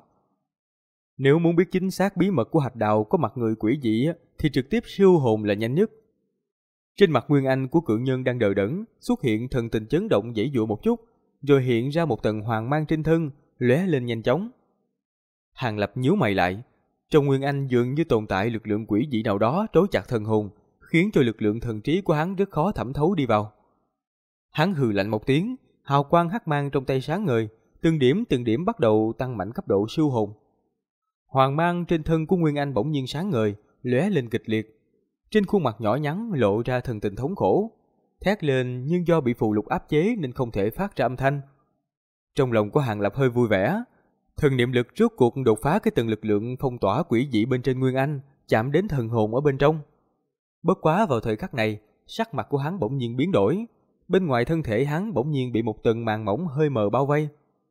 S1: Nếu muốn biết chính xác bí mật của hạch đào có mặt người quỷ dị thì trực tiếp siêu hồn là nhanh nhất. Trên mặt Nguyên Anh của cự nhân đang đờ đẫn, xuất hiện thần tình chấn động giãy giụa một chút, rồi hiện ra một tầng hoàng mang trên thân, lóe lên nhanh chóng. Hàng Lập nhíu mày lại, trong Nguyên Anh dường như tồn tại lực lượng quỷ dị nào đó trói chặt thần hồn, khiến cho lực lượng thần trí của hắn rất khó thẩm thấu đi vào. Hắn hừ lạnh một tiếng, hào quang hắc mang trong tay sáng ngời, từng điểm bắt đầu tăng mạnh cấp độ siêu hồn. Hoàng mang trên thân của Nguyên Anh bỗng nhiên sáng ngời, lóe lên kịch liệt. Trên khuôn mặt nhỏ nhắn lộ ra thần tình thống khổ, thét lên nhưng do bị phù lục áp chế nên không thể phát ra âm thanh. Trong lòng của Hàng Lập hơi vui vẻ, thần niệm lực rốt cuộc đột phá cái tầng lực lượng phong tỏa quỷ dị bên trên Nguyên Anh, chạm đến thần hồn ở bên trong. Bất quá vào thời khắc này, sắc mặt của hắn bỗng nhiên biến đổi, bên ngoài thân thể hắn bỗng nhiên bị một tầng màn mỏng hơi mờ bao vây.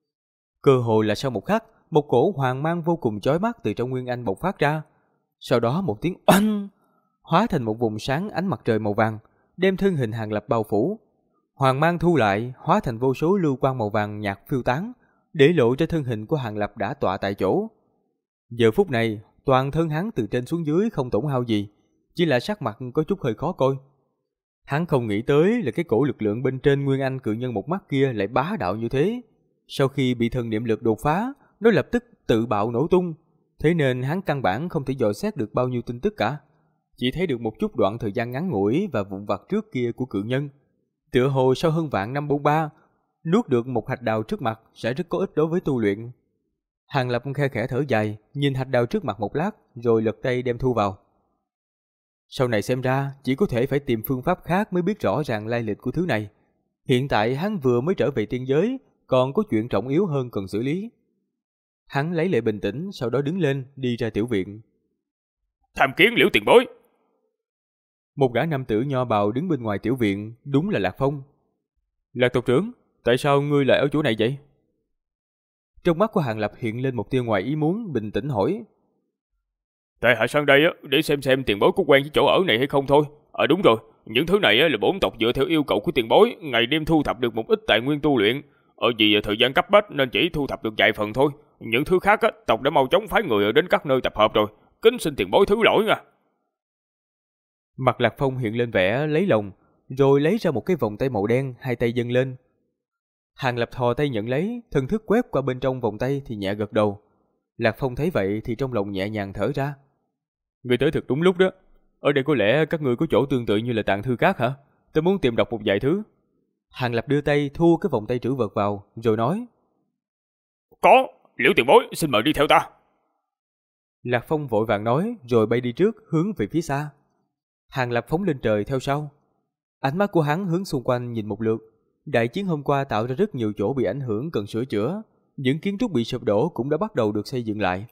S1: Cơ hội là sau một khắc, một cổ hoàng mang vô cùng chói mắt từ trong Nguyên Anh bộc phát ra. Sau đó một tiếng oanh, hóa thành một vùng sáng ánh mặt trời màu vàng, đem thân hình Hàng Lập bao phủ. Hoàng mang thu lại, hóa thành vô số lưu quang màu vàng nhạt phiêu tán, để lộ ra thân hình của Hàng Lập đã tọa tại chỗ. Giờ phút này, toàn thân hắn từ trên xuống dưới không tổn hao gì, chỉ là sắc mặt có chút hơi khó coi. Hắn không nghĩ tới là cái cổ lực lượng bên trên Nguyên Anh cự nhân một mắt kia lại bá đạo như thế. Sau khi bị thần niệm lực đột phá, nó lập tức tự bạo nổ tung, thế nên hắn căn bản không thể dò xét được bao nhiêu tin tức cả. Chỉ thấy được một chút đoạn thời gian ngắn ngủi và vụn vặt trước kia của cự nhân. Tựa hồ sau hơn vạn năm bôn ba, nuốt được một hạch đào trước mặt sẽ rất có ích đối với tu luyện. Hàng Lập khe khẽ thở dài, nhìn hạch đào trước mặt một lát, rồi lật tay đem thu vào. Sau này xem ra, chỉ có thể phải tìm phương pháp khác mới biết rõ ràng lai lịch của thứ này. Hiện tại hắn vừa mới trở về tiên giới, còn có chuyện trọng yếu hơn cần xử lý. Hắn lấy lại bình tĩnh, sau đó đứng lên, đi ra tiểu viện.
S3: Tham kiến Liễu tiền bối.
S1: Một gã nam tử nho bào đứng bên ngoài tiểu viện, đúng là Lạc Phong. Lạc tộc trưởng, tại sao ngươi lại ở chỗ này vậy? Trong mắt của Hàng Lập hiện lên một tia ngoài ý muốn, bình tĩnh hỏi.
S3: Tại hạ sang đây để xem tiền bối có quen với chỗ ở này hay không thôi. Đúng rồi, những thứ này là bổn tộc dựa theo yêu cầu của tiền bối, ngày đêm thu thập được một ít tài nguyên tu luyện. Vì thời gian cấp bách nên chỉ thu thập được vài phần thôi. Những thứ khác tộc đã mau chóng phái người đến các nơi tập hợp rồi. Kính xin tiền bối thứ lỗi nha.
S1: Mặt Lạc Phong hiện lên vẻ lấy lòng, rồi lấy ra một cái vòng tay màu đen, hai tay dâng lên. Hàng Lập thò tay nhận lấy, thần thức quét qua bên trong vòng tay thì nhẹ gật đầu. Lạc Phong thấy vậy thì trong lòng nhẹ nhàng thở ra. Người tới thật đúng lúc đó. Ở đây có lẽ các người có chỗ tương tự như là tàng thư cát hả? Tôi muốn tìm đọc một vài thứ. Hàng Lập đưa tay thu cái vòng tay trữ vật vào, rồi nói.
S3: Có, Liễu tiền bối, xin mời đi theo ta.
S1: Lạc Phong vội vàng nói, rồi bay đi trước, hướng về phía xa. Hàng Lập phóng lên trời theo sau. Ánh mắt của hắn hướng xung quanh nhìn một lượt. Đại chiến hôm qua tạo ra rất nhiều chỗ bị ảnh hưởng cần sửa chữa. Những kiến trúc bị sụp đổ cũng đã bắt đầu được xây dựng lại.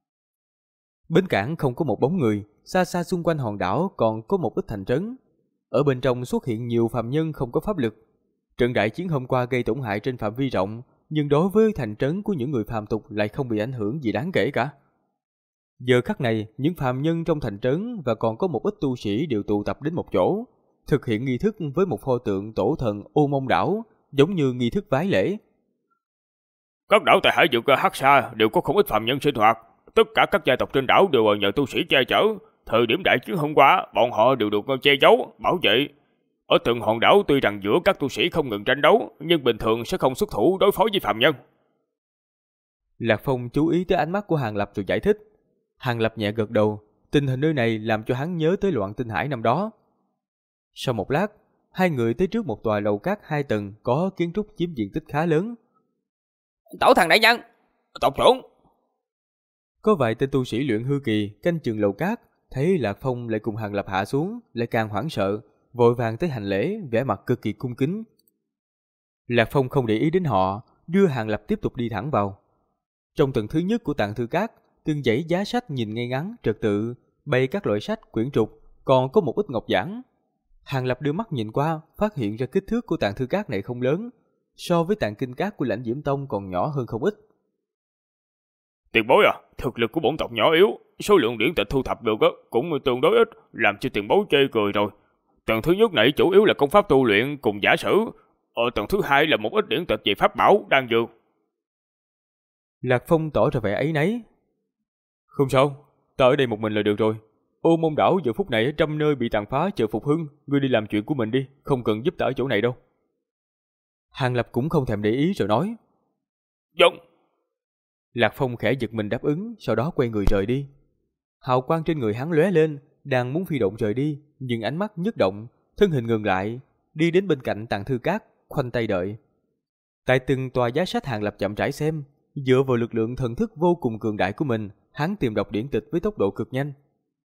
S1: Bến cảng không có một bóng người, xa xa xung quanh hòn đảo còn có một ít thành trấn. Ở bên trong xuất hiện nhiều phàm nhân không có pháp lực. Trận đại chiến hôm qua gây tổn hại trên phạm vi rộng, nhưng đối với thành trấn của những người phàm tục lại không bị ảnh hưởng gì đáng kể cả. Giờ khắc này, những phàm nhân trong thành trấn và còn có một ít tu sĩ đều tụ tập đến một chỗ, thực hiện nghi thức với một pho tượng tổ thần Ô Mông Đảo, giống như nghi thức vái lễ.
S3: Các đảo tại hải vực Hắc Sa đều có không ít phàm nhân sinh hoạt. Tất cả các gia tộc trên đảo đều nhờ tu sĩ che chở. Thời điểm đại chiến hôm qua, bọn họ đều được che giấu, bảo vệ. Ở từng hòn đảo tuy rằng giữa các tu sĩ không ngừng tranh đấu, nhưng bình thường sẽ không xuất thủ đối phó với phàm nhân.
S1: Lạc Phong chú ý tới ánh mắt của Hàng Lập rồi giải thích. Hàng Lập nhẹ gật đầu, tình hình nơi này làm cho hắn nhớ tới loạn tinh hải năm đó. Sau một lát, hai người tới trước một tòa lầu cát 2 tầng có kiến trúc chiếm diện tích khá lớn.
S2: Tổ thần đại nhân,
S3: Tộc trưởng.
S1: Có vài tên tu sĩ luyện hư kỳ canh chừng lầu cát, thấy Lạc Phong lại cùng Hàng Lập hạ xuống, lại càng hoảng sợ, vội vàng tới hành lễ, vẻ mặt cực kỳ cung kính. Lạc Phong không để ý đến họ, đưa Hàng Lập tiếp tục đi thẳng vào. Trong tầng thứ nhất của tàng thư các, từng dãy giá sách nhìn ngay ngắn, trật tự, bày các loại sách, quyển trục, còn có một ít ngọc giản. Hàng Lập đưa mắt nhìn qua, phát hiện ra kích thước của tàng thư các này không lớn, so với tàng kinh các của Lãnh Diễm Tông còn nhỏ hơn không ít.
S3: Tiền bối à, thực lực của bổn tộc nhỏ yếu, số lượng điển tịch thu thập được cũng tương đối ít, làm cho tiền bối chê cười rồi. Tầng thứ nhất này chủ yếu là công pháp tu luyện cùng giả sử, ở tầng thứ hai là một ít điển tịch về pháp bảo, đan dược.
S1: Lạc Phong tỏ ra vẻ áy náy. Không sao, ta ở đây một mình là được rồi. Ô Môn đảo giờ phút này trăm nơi bị tàn phá chờ phục hưng, ngươi đi làm chuyện của mình đi, không cần giúp ta ở chỗ này đâu. Hàng Lập cũng không thèm để ý rồi nói.
S3: Vâng.
S1: Lạc Phong khẽ giật mình đáp ứng, sau đó quay người rời đi. Hào quang trên người hắn lóe lên, đang muốn phi động rời đi, nhưng ánh mắt nhất động, thân hình ngừng lại, đi đến bên cạnh tàng thư các, khoanh tay đợi. Tại từng tòa giá sách Hàng Lập chậm rãi xem, dựa vào lực lượng thần thức vô cùng cường đại của mình, hắn tìm đọc điển tịch với tốc độ cực nhanh.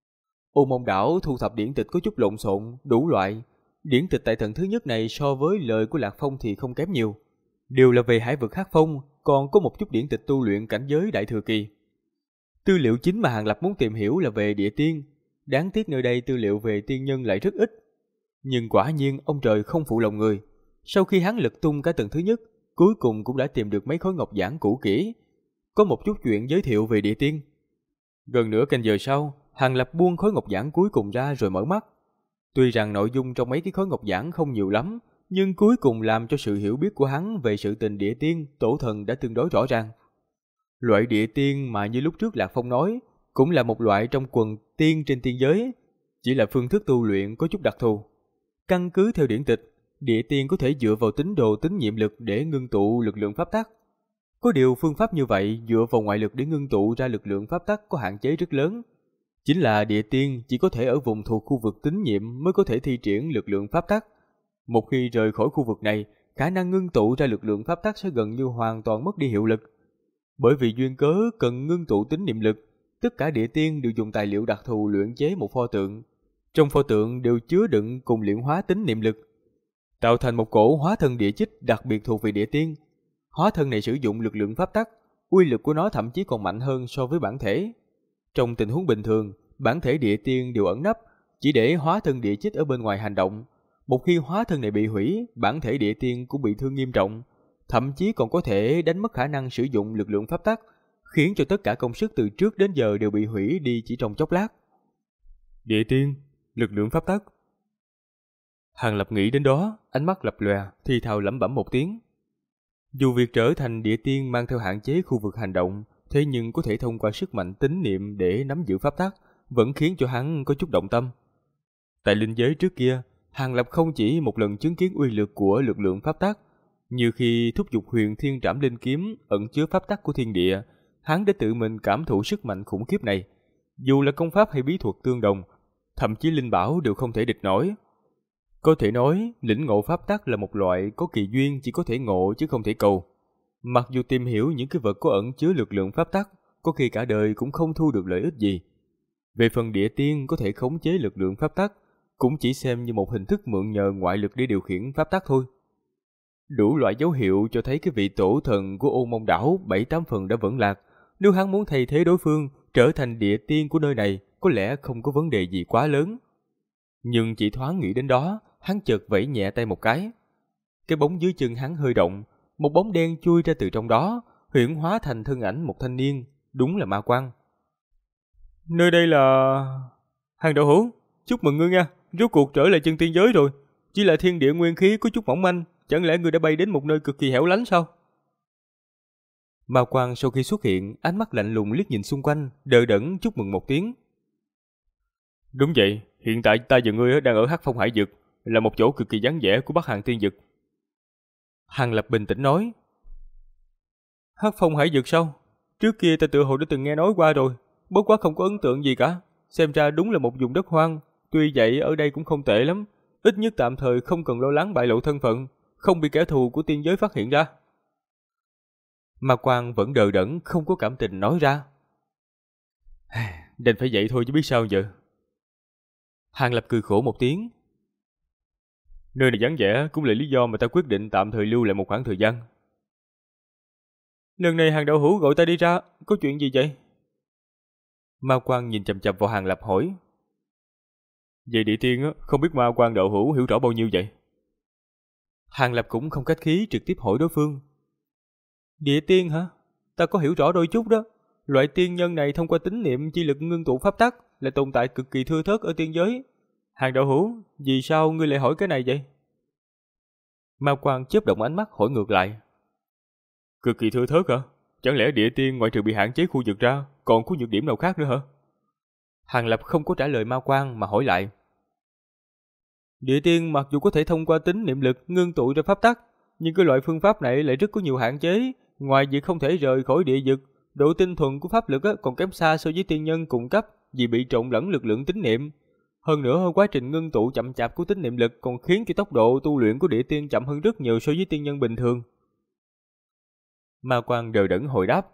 S1: Ô Môn đảo thu thập điển tịch có chút lộn xộn, đủ loại. Điển tịch tại tầng thứ nhất này so với lời của Lạc Phong thì không kém nhiều. Đều là về hải vực Hắc Phong, còn có một chút điển tịch tu luyện cảnh giới đại thừa kỳ. Tư liệu chính mà Hàng Lập muốn tìm hiểu là về địa tiên. Đáng tiếc nơi đây tư liệu về tiên nhân lại rất ít. Nhưng quả nhiên ông trời không phụ lòng người. Sau khi hắn lật tung cả tầng thứ nhất, cuối cùng cũng đã tìm được mấy khối ngọc giản cũ kỹ. Có một chút chuyện giới thiệu về địa tiên. Gần nửa canh giờ sau, Hàng Lập buông khối ngọc giản cuối cùng ra rồi mở mắt. Tuy rằng nội dung trong mấy cái khối ngọc giản không nhiều lắm, nhưng cuối cùng làm cho sự hiểu biết của hắn về sự tình địa tiên, tổ thần đã tương đối rõ ràng. Loại địa tiên mà như lúc trước Lạc Phong nói, cũng là một loại trong quần tiên trên tiên giới, chỉ là phương thức tu luyện có chút đặc thù. Căn cứ theo điển tịch, địa tiên có thể dựa vào tín đồ tín nhiệm lực để ngưng tụ lực lượng pháp tắc. Có điều phương pháp như vậy dựa vào ngoại lực để ngưng tụ ra lực lượng pháp tắc có hạn chế rất lớn. Chính là địa tiên chỉ có thể ở vùng thuộc khu vực tín nhiệm mới có thể thi triển lực lượng pháp tắc. Một khi rời khỏi khu vực này, khả năng ngưng tụ ra lực lượng pháp tắc sẽ gần như hoàn toàn mất đi hiệu lực. Bởi vì duyên cớ cần ngưng tụ tín niệm lực, tất cả địa tiên đều dùng tài liệu đặc thù luyện chế một pho tượng. Trong pho tượng đều chứa đựng cùng luyện hóa tín niệm lực, tạo thành một cổ hóa thân địa chích đặc biệt thuộc về địa tiên. Hóa thân này sử dụng lực lượng pháp tắc, uy lực của nó thậm chí còn mạnh hơn so với bản thể. Trong tình huống bình thường, bản thể địa tiên đều ẩn nấp, chỉ để hóa thân địa chích ở bên ngoài hành động. Một khi hóa thân này bị hủy, bản thể địa tiên cũng bị thương nghiêm trọng, thậm chí còn có thể đánh mất khả năng sử dụng lực lượng pháp tắc, khiến cho tất cả công sức từ trước đến giờ đều bị hủy đi chỉ trong chốc lát. Địa tiên, lực lượng pháp tắc. Hàng Lập nghĩ đến đó, ánh mắt lập lòe, thì thào lẩm bẩm một tiếng. Dù việc trở thành địa tiên mang theo hạn chế khu vực hành động, thế nhưng có thể thông qua sức mạnh tín niệm để nắm giữ pháp tắc, vẫn khiến cho hắn có chút động tâm. Tại linh giới trước kia, Hàng Lập không chỉ một lần chứng kiến uy lực của lực lượng pháp tắc, như khi thúc giục Huyền Thiên Trảm Linh kiếm ẩn chứa pháp tắc của thiên địa, hắn đã tự mình cảm thụ sức mạnh khủng khiếp này. Dù là công pháp hay bí thuật tương đồng, thậm chí linh bảo đều không thể địch nổi. Có thể nói, lĩnh ngộ pháp tắc là một loại có kỳ duyên chỉ có thể ngộ chứ không thể cầu. Mặc dù tìm hiểu những cái vật có ẩn chứa lực lượng pháp tắc, có khi cả đời cũng không thu được lợi ích gì. Về phần địa tiên có thể khống chế lực lượng pháp tắc, cũng chỉ xem như một hình thức mượn nhờ ngoại lực để điều khiển pháp tắc thôi. Đủ loại dấu hiệu cho thấy cái vị tổ thần của Ô Môn đảo 7-8 phần đã vỡ lạc. Nếu hắn muốn thay thế đối phương, trở thành địa tiên của nơi này, có lẽ không có vấn đề gì quá lớn. Nhưng chỉ thoáng nghĩ đến đó, hắn chợt vẫy nhẹ tay một cái. Cái bóng dưới chân hắn hơi động, một bóng đen chui ra từ trong đó, huyễn hóa thành thân ảnh một thanh niên, đúng là Ma Quang. Nơi đây là... Hàng đạo hữu, chúc mừng ngươi nha, rốt cuộc trở lại chân tiên giới rồi. Chỉ là thiên địa nguyên khí có chút mỏng manh, chẳng lẽ ngươi đã bay đến một nơi cực kỳ hẻo lánh sao? Ma Quang sau khi xuất hiện, ánh mắt lạnh lùng liếc nhìn xung quanh, đờ đẫn chúc mừng một tiếng. Đúng vậy, hiện tại ta và ngươi đang ở Hắc Phong Hải Vực, là một chỗ cực kỳ vắng vẻ của Bắc Hàng Tiên Vực. Hàng Lập bình tĩnh nói. Hắc Phong Hải Vực sao? Trước kia ta tự hồ đã từng nghe nói qua rồi, bất quá không có ấn tượng gì cả. Xem ra đúng là một vùng đất hoang, tuy vậy ở đây cũng không tệ lắm. Ít nhất tạm thời không cần lo lắng bại lộ thân phận, không bị kẻ thù của tiên giới phát hiện ra. Ma Quang vẫn đờ đẫn, không có cảm tình nói ra. Đành phải vậy thôi chứ biết sao giờ. Hàng Lập cười khổ một tiếng. Nơi này vắng vẻ cũng là lý do mà ta quyết định tạm thời lưu lại một khoảng thời gian. Lần này Hàng đạo hữu gọi ta đi ra, có chuyện gì vậy? Ma Quan nhìn chằm chằm vào Hàng Lập hỏi. Vậy địa tiên á, không biết Ma Quan đạo hữu hiểu rõ bao nhiêu vậy? Hàng Lập cũng không khách khí trực tiếp hỏi đối phương. Địa tiên hả? Ta có hiểu rõ đôi chút đó. Loại tiên nhân này thông qua tín niệm chi lực ngưng tụ pháp tắc là tồn tại cực kỳ thưa thớt ở tiên giới. Hàng đạo hữu, vì sao ngươi lại hỏi cái này vậy? Ma Quan chớp động ánh mắt hỏi ngược lại. Cực kỳ thưa thớt hả? Chẳng lẽ địa tiên ngoại trừ bị hạn chế khu vực ra, còn có nhược điểm nào khác nữa hả? Hàng Lập không có trả lời Ma Quan mà hỏi lại. Địa tiên mặc dù có thể thông qua tín niệm lực ngưng tụ ra pháp tắc, nhưng cái loại phương pháp này lại rất có nhiều hạn chế. Ngoài việc không thể rời khỏi địa vực, độ tinh thuần của pháp lực còn kém xa so với tiên nhân cùng cấp vì bị trộn lẫn lực lượng tín niệm. Hơn nữa, quá trình ngưng tụ chậm chạp của tín niệm lực còn khiến cho tốc độ tu luyện của địa tiên chậm hơn rất nhiều so với tiên nhân bình thường. Ma Quan đờ đẫn hồi đáp.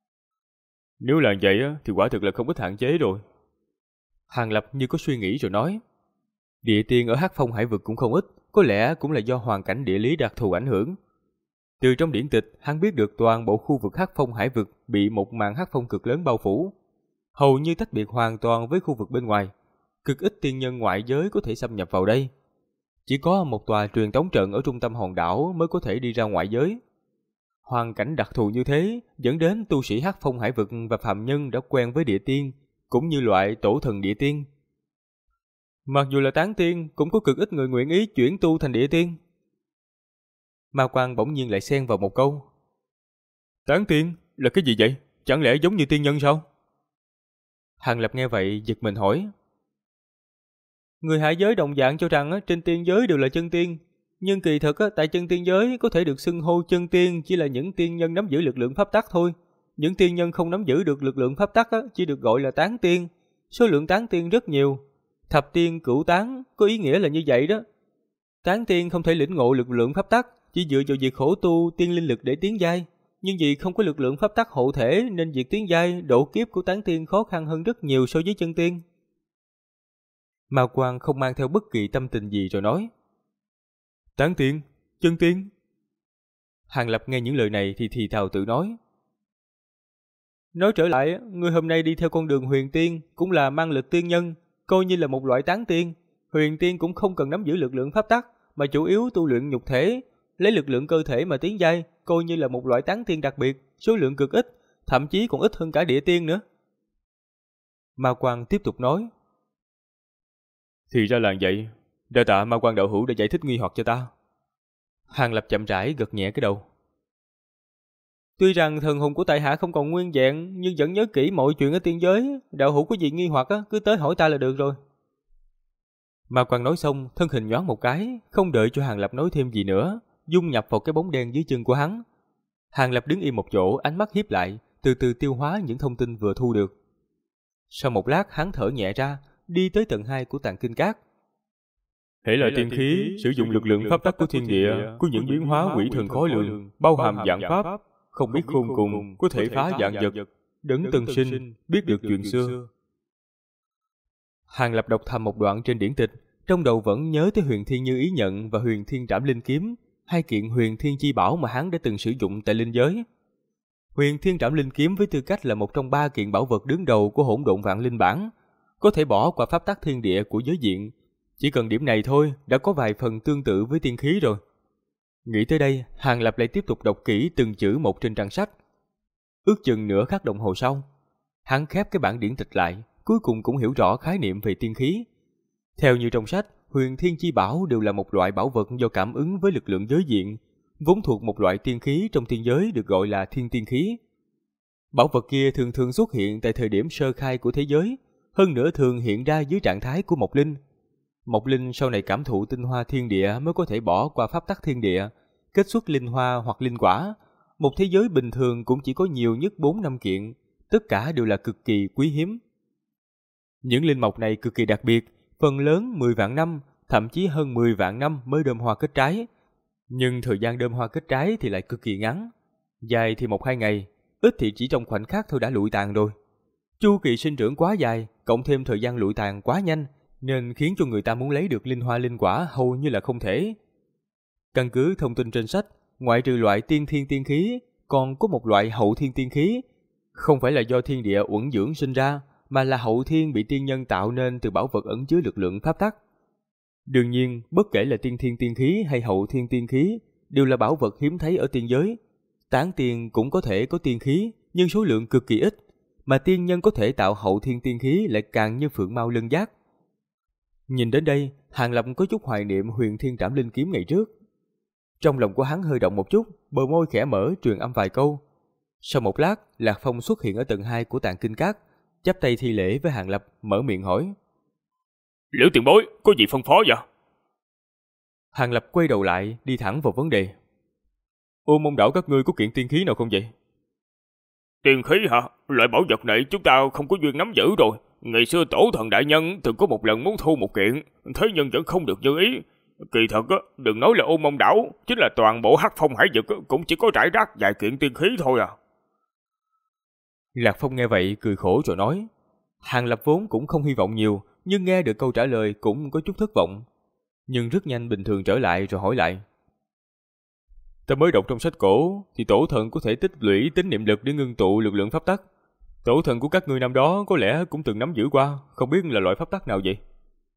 S1: Nếu là vậy thì quả thực là không ít hạn chế rồi. Hàng Lập như có suy nghĩ rồi nói. Địa tiên ở Hắc Phong hải vực cũng không ít, có lẽ cũng là do hoàn cảnh địa lý đặc thù ảnh hưởng. Từ trong điển tịch, hắn biết được toàn bộ khu vực Hắc Phong hải vực bị một màn hắc phong cực lớn bao phủ, hầu như tách biệt hoàn toàn với khu vực bên ngoài. Cực ít tiên nhân ngoại giới có thể xâm nhập vào đây. Chỉ có một tòa truyền tống trận ở trung tâm hòn đảo mới có thể đi ra ngoại giới. Hoàn cảnh đặc thù như thế dẫn đến tu sĩ Hắc Phong hải vực và phàm nhân đã quen với địa tiên, cũng như loại tổ thần địa tiên. Mặc dù là tán tiên, cũng có cực ít người nguyện ý chuyển tu thành địa tiên. Ma Quan bỗng nhiên lại xen vào một câu. Tán tiên là cái gì vậy? Chẳng lẽ giống như tiên nhân sao? Hàng Lập nghe vậy giật mình hỏi. Người hạ giới đồng dạng cho rằng trên tiên giới đều là chân tiên, nhưng kỳ thực tại chân tiên giới có thể được xưng hô chân tiên chỉ là những tiên nhân nắm giữ lực lượng pháp tắc thôi. Những tiên nhân không nắm giữ được lực lượng pháp tắc chỉ được gọi là tán tiên. Số lượng tán tiên rất nhiều. Thập tiên cửu tán có ý nghĩa là như vậy đó. Tán tiên không thể lĩnh ngộ lực lượng pháp tắc, chỉ dựa vào việc khổ tu tiên linh lực để tiến giai. Nhưng vì không có lực lượng pháp tắc hộ thể nên việc tiến giai độ kiếp của tán tiên khó khăn hơn rất nhiều so với chân tiên. Ma Quan không mang theo bất kỳ tâm tình gì rồi nói. Tán tiên, chân tiên. Hàng Lập nghe những lời này thì thào tự nói. Nói trở lại, người hôm nay đi theo con đường huyền tiên cũng là mang lực tiên nhân, coi như là một loại tán tiên. Huyền tiên cũng không cần nắm giữ lực lượng pháp tắc, mà chủ yếu tu luyện nhục thể, lấy lực lượng cơ thể mà tiến giai, coi như là một loại tán tiên đặc biệt, số lượng cực ít, thậm chí còn ít hơn cả địa tiên nữa. Ma Quan tiếp tục nói. Thì ra là vậy, đa tạ Ma Quan đạo hữu đã giải thích nghi hoặc cho ta. Hàng Lập chậm rãi gật nhẹ cái đầu. Tuy rằng thần hồn của tại hạ không còn nguyên vẹn, nhưng vẫn nhớ kỹ mọi chuyện ở tiên giới. Đạo hữu có gì nghi hoặc cứ tới hỏi ta là được rồi. Ma Quan nói xong, thân hình nhoáng một cái, không đợi cho Hàng Lập nói thêm gì nữa, dung nhập vào cái bóng đen dưới chân của hắn. Hàng Lập đứng im một chỗ, ánh mắt híp lại, từ từ tiêu hóa những thông tin vừa thu được. Sau một lát, hắn thở nhẹ ra, đi tới tầng 2 của tàng kinh các. Hễ là tiên khí, sử dụng lực lượng pháp tắc của thiên địa, có những biến hóa quỷ thần khó lường, bao hàm vạn pháp, không biết khôn cùng, có thể phá vạn vật, đấng tân sinh, biết được chuyện xưa. Hàng Lập đọc thầm một đoạn trên điển tịch, trong đầu vẫn nhớ tới Huyền Thiên Như Ý Nhận và Huyền Thiên Trảm Linh Kiếm, hai kiện Huyền Thiên Chi Bảo mà hắn đã từng sử dụng tại linh giới. Huyền Thiên Trảm Linh Kiếm với tư cách là một trong 3 kiện bảo vật đứng đầu của Hỗn Độn Vạn Linh Bản, có thể bỏ qua pháp tắc thiên địa của giới diện. Chỉ cần điểm này thôi đã có vài phần tương tự với tiên khí rồi. Nghĩ tới đây, Hàng Lập lại tiếp tục đọc kỹ từng chữ một trên trang sách. Ước chừng nửa khắc đồng hồ sau, hắn khép cái bản điển tịch lại, cuối cùng cũng hiểu rõ khái niệm về tiên khí. Theo như trong sách, Huyền Thiên Chi Bảo đều là một loại bảo vật do cảm ứng với lực lượng giới diện, vốn thuộc một loại tiên khí trong tiên giới được gọi là thiên tiên khí. Bảo vật kia thường thường xuất hiện tại thời điểm sơ khai của thế giới, hơn nữa thường hiện ra dưới trạng thái của Mộc Linh. Mộc Linh sau này cảm thụ tinh hoa thiên địa mới có thể bỏ qua pháp tắc thiên địa, kết xuất linh hoa hoặc linh quả. Một thế giới bình thường cũng chỉ có nhiều nhất 4-5 kiện, tất cả đều là cực kỳ quý hiếm. Những linh mộc này cực kỳ đặc biệt, phần lớn 10 vạn năm, thậm chí hơn 10 vạn năm mới đơm hoa kết trái. Nhưng thời gian đơm hoa kết trái thì lại cực kỳ ngắn, dài thì 1-2 ngày, ít thì chỉ trong khoảnh khắc thôi đã lụi tàn rồi. Chu kỳ sinh trưởng quá dài, cộng thêm thời gian lụi tàn quá nhanh, nên khiến cho người ta muốn lấy được linh hoa linh quả hầu như là không thể. Căn cứ thông tin trên sách, ngoại trừ loại tiên thiên tiên khí, còn có một loại hậu thiên tiên khí, không phải là do thiên địa uẩn dưỡng sinh ra, mà là hậu thiên bị tiên nhân tạo nên từ bảo vật ẩn chứa lực lượng pháp tắc. Đương nhiên, bất kể là tiên thiên tiên khí hay hậu thiên tiên khí, đều là bảo vật hiếm thấy ở tiên giới. Tán tiên cũng có thể có tiên khí, nhưng số lượng cực kỳ ít, mà tiên nhân có thể tạo hậu thiên tiên khí lại càng như phượng mao lân giác. Nhìn đến đây, Hàng Lập có chút hoài niệm Huyền Thiên Trảm Linh kiếm ngày trước. Trong lòng của hắn hơi động một chút, bờ môi khẽ mở truyền âm vài câu. Sau một lát, Lạc Phong xuất hiện ở tầng 2 của Tàng Kinh Các, chắp tay thi lễ với Hàng Lập, mở miệng hỏi:
S3: Liễu tiền bối, có gì phân phó vậy?
S1: Hàng Lập quay đầu lại, đi thẳng vào vấn đề. Ô Mông đảo các ngươi có kiện tiên khí nào không vậy?
S3: Tiên khí hả? Loại bảo vật này chúng ta không có duyên nắm giữ rồi. Ngày xưa tổ thần đại nhân từng có một lần muốn thu một kiện, thế nhưng vẫn không được như ý. Kỳ thật đừng nói là Ô Mông đảo, chính là toàn bộ Hắc Phong hải vực cũng chỉ có rải rác vài kiện tiên khí thôi à.
S1: Lạc Phong nghe vậy cười khổ rồi nói. Hàng Lập vốn cũng không hy vọng nhiều, nhưng nghe được câu trả lời cũng có chút thất vọng. Nhưng rất nhanh bình thường trở lại rồi hỏi lại. Ta mới đọc trong sách cổ thì tổ thần có thể tích lũy tín niệm lực để ngưng tụ lực lượng pháp tắc. Tổ thần của các ngươi năm đó có lẽ cũng từng nắm giữ qua, không biết là loại pháp tắc nào vậy?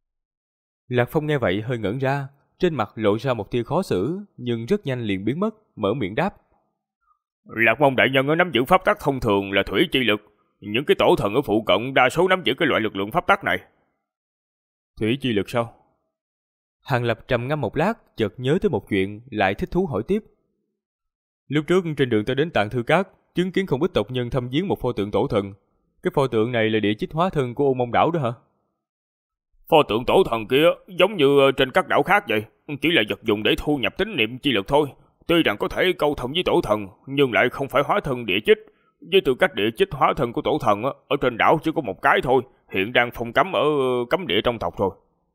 S1: Lạc Phong nghe vậy hơi ngẩn ra, trên mặt lộ ra một tia khó xử, nhưng rất nhanh liền biến mất, mở miệng đáp.
S3: Lạc Mông đại nhân nắm giữ pháp tắc thông thường là thủy chi lực. Những cái tổ thần ở phụ cận đa số nắm giữ cái loại lực lượng pháp tắc này.
S1: Thủy chi lực sao? Hàng Lập trầm ngâm một lát, chợt nhớ tới một chuyện, lại thích thú hỏi tiếp. Lúc trước trên đường ta đến Tạng Thư Các, chứng kiến không ít tộc nhân thăm viếng một pho tượng tổ thần. Cái pho tượng này là địa chích hóa thân của Ô Mông đảo đó hả?
S3: Pho tượng tổ thần kia giống như trên các đảo khác vậy, chỉ là vật dụng để thu nhập tín niệm chi lực thôi. Tuy rằng có thể câu thông với tổ thần, nhưng lại không phải hóa thân địa chích. Với tư cách địa chích hóa thân của tổ thần, ở trên đảo chỉ có một cái thôi, hiện đang phong cấm ở cấm địa trong tộc rồi.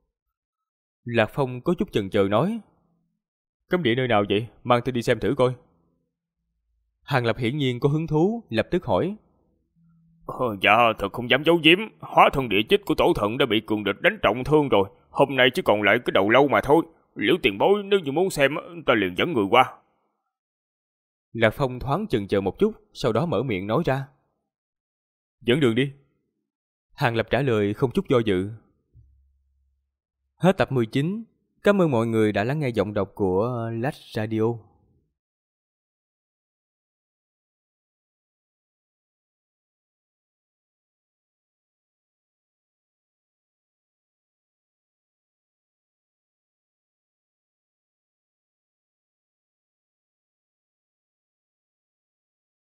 S1: Lạc Phong có chút chần chờ nói. Cấm địa nơi nào vậy? Mang tôi đi xem thử coi. Hàng Lập hiển nhiên có hứng thú, lập tức hỏi.
S3: Dạ, thật không dám giấu giếm, hóa thân địa chích của tổ thần đã bị cường địch đánh trọng thương rồi, hôm nay chỉ còn lại cái đầu lâu mà thôi. Liễu tiền bối nếu như muốn xem, ta liền dẫn người qua.
S1: Lạc Phong thoáng chần chờ một chút, sau đó mở miệng nói ra. Dẫn đường đi. Hàng Lập trả lời không chút do dự. Hết tập 19. Cảm ơn mọi người đã lắng nghe giọng đọc của Lách Radio.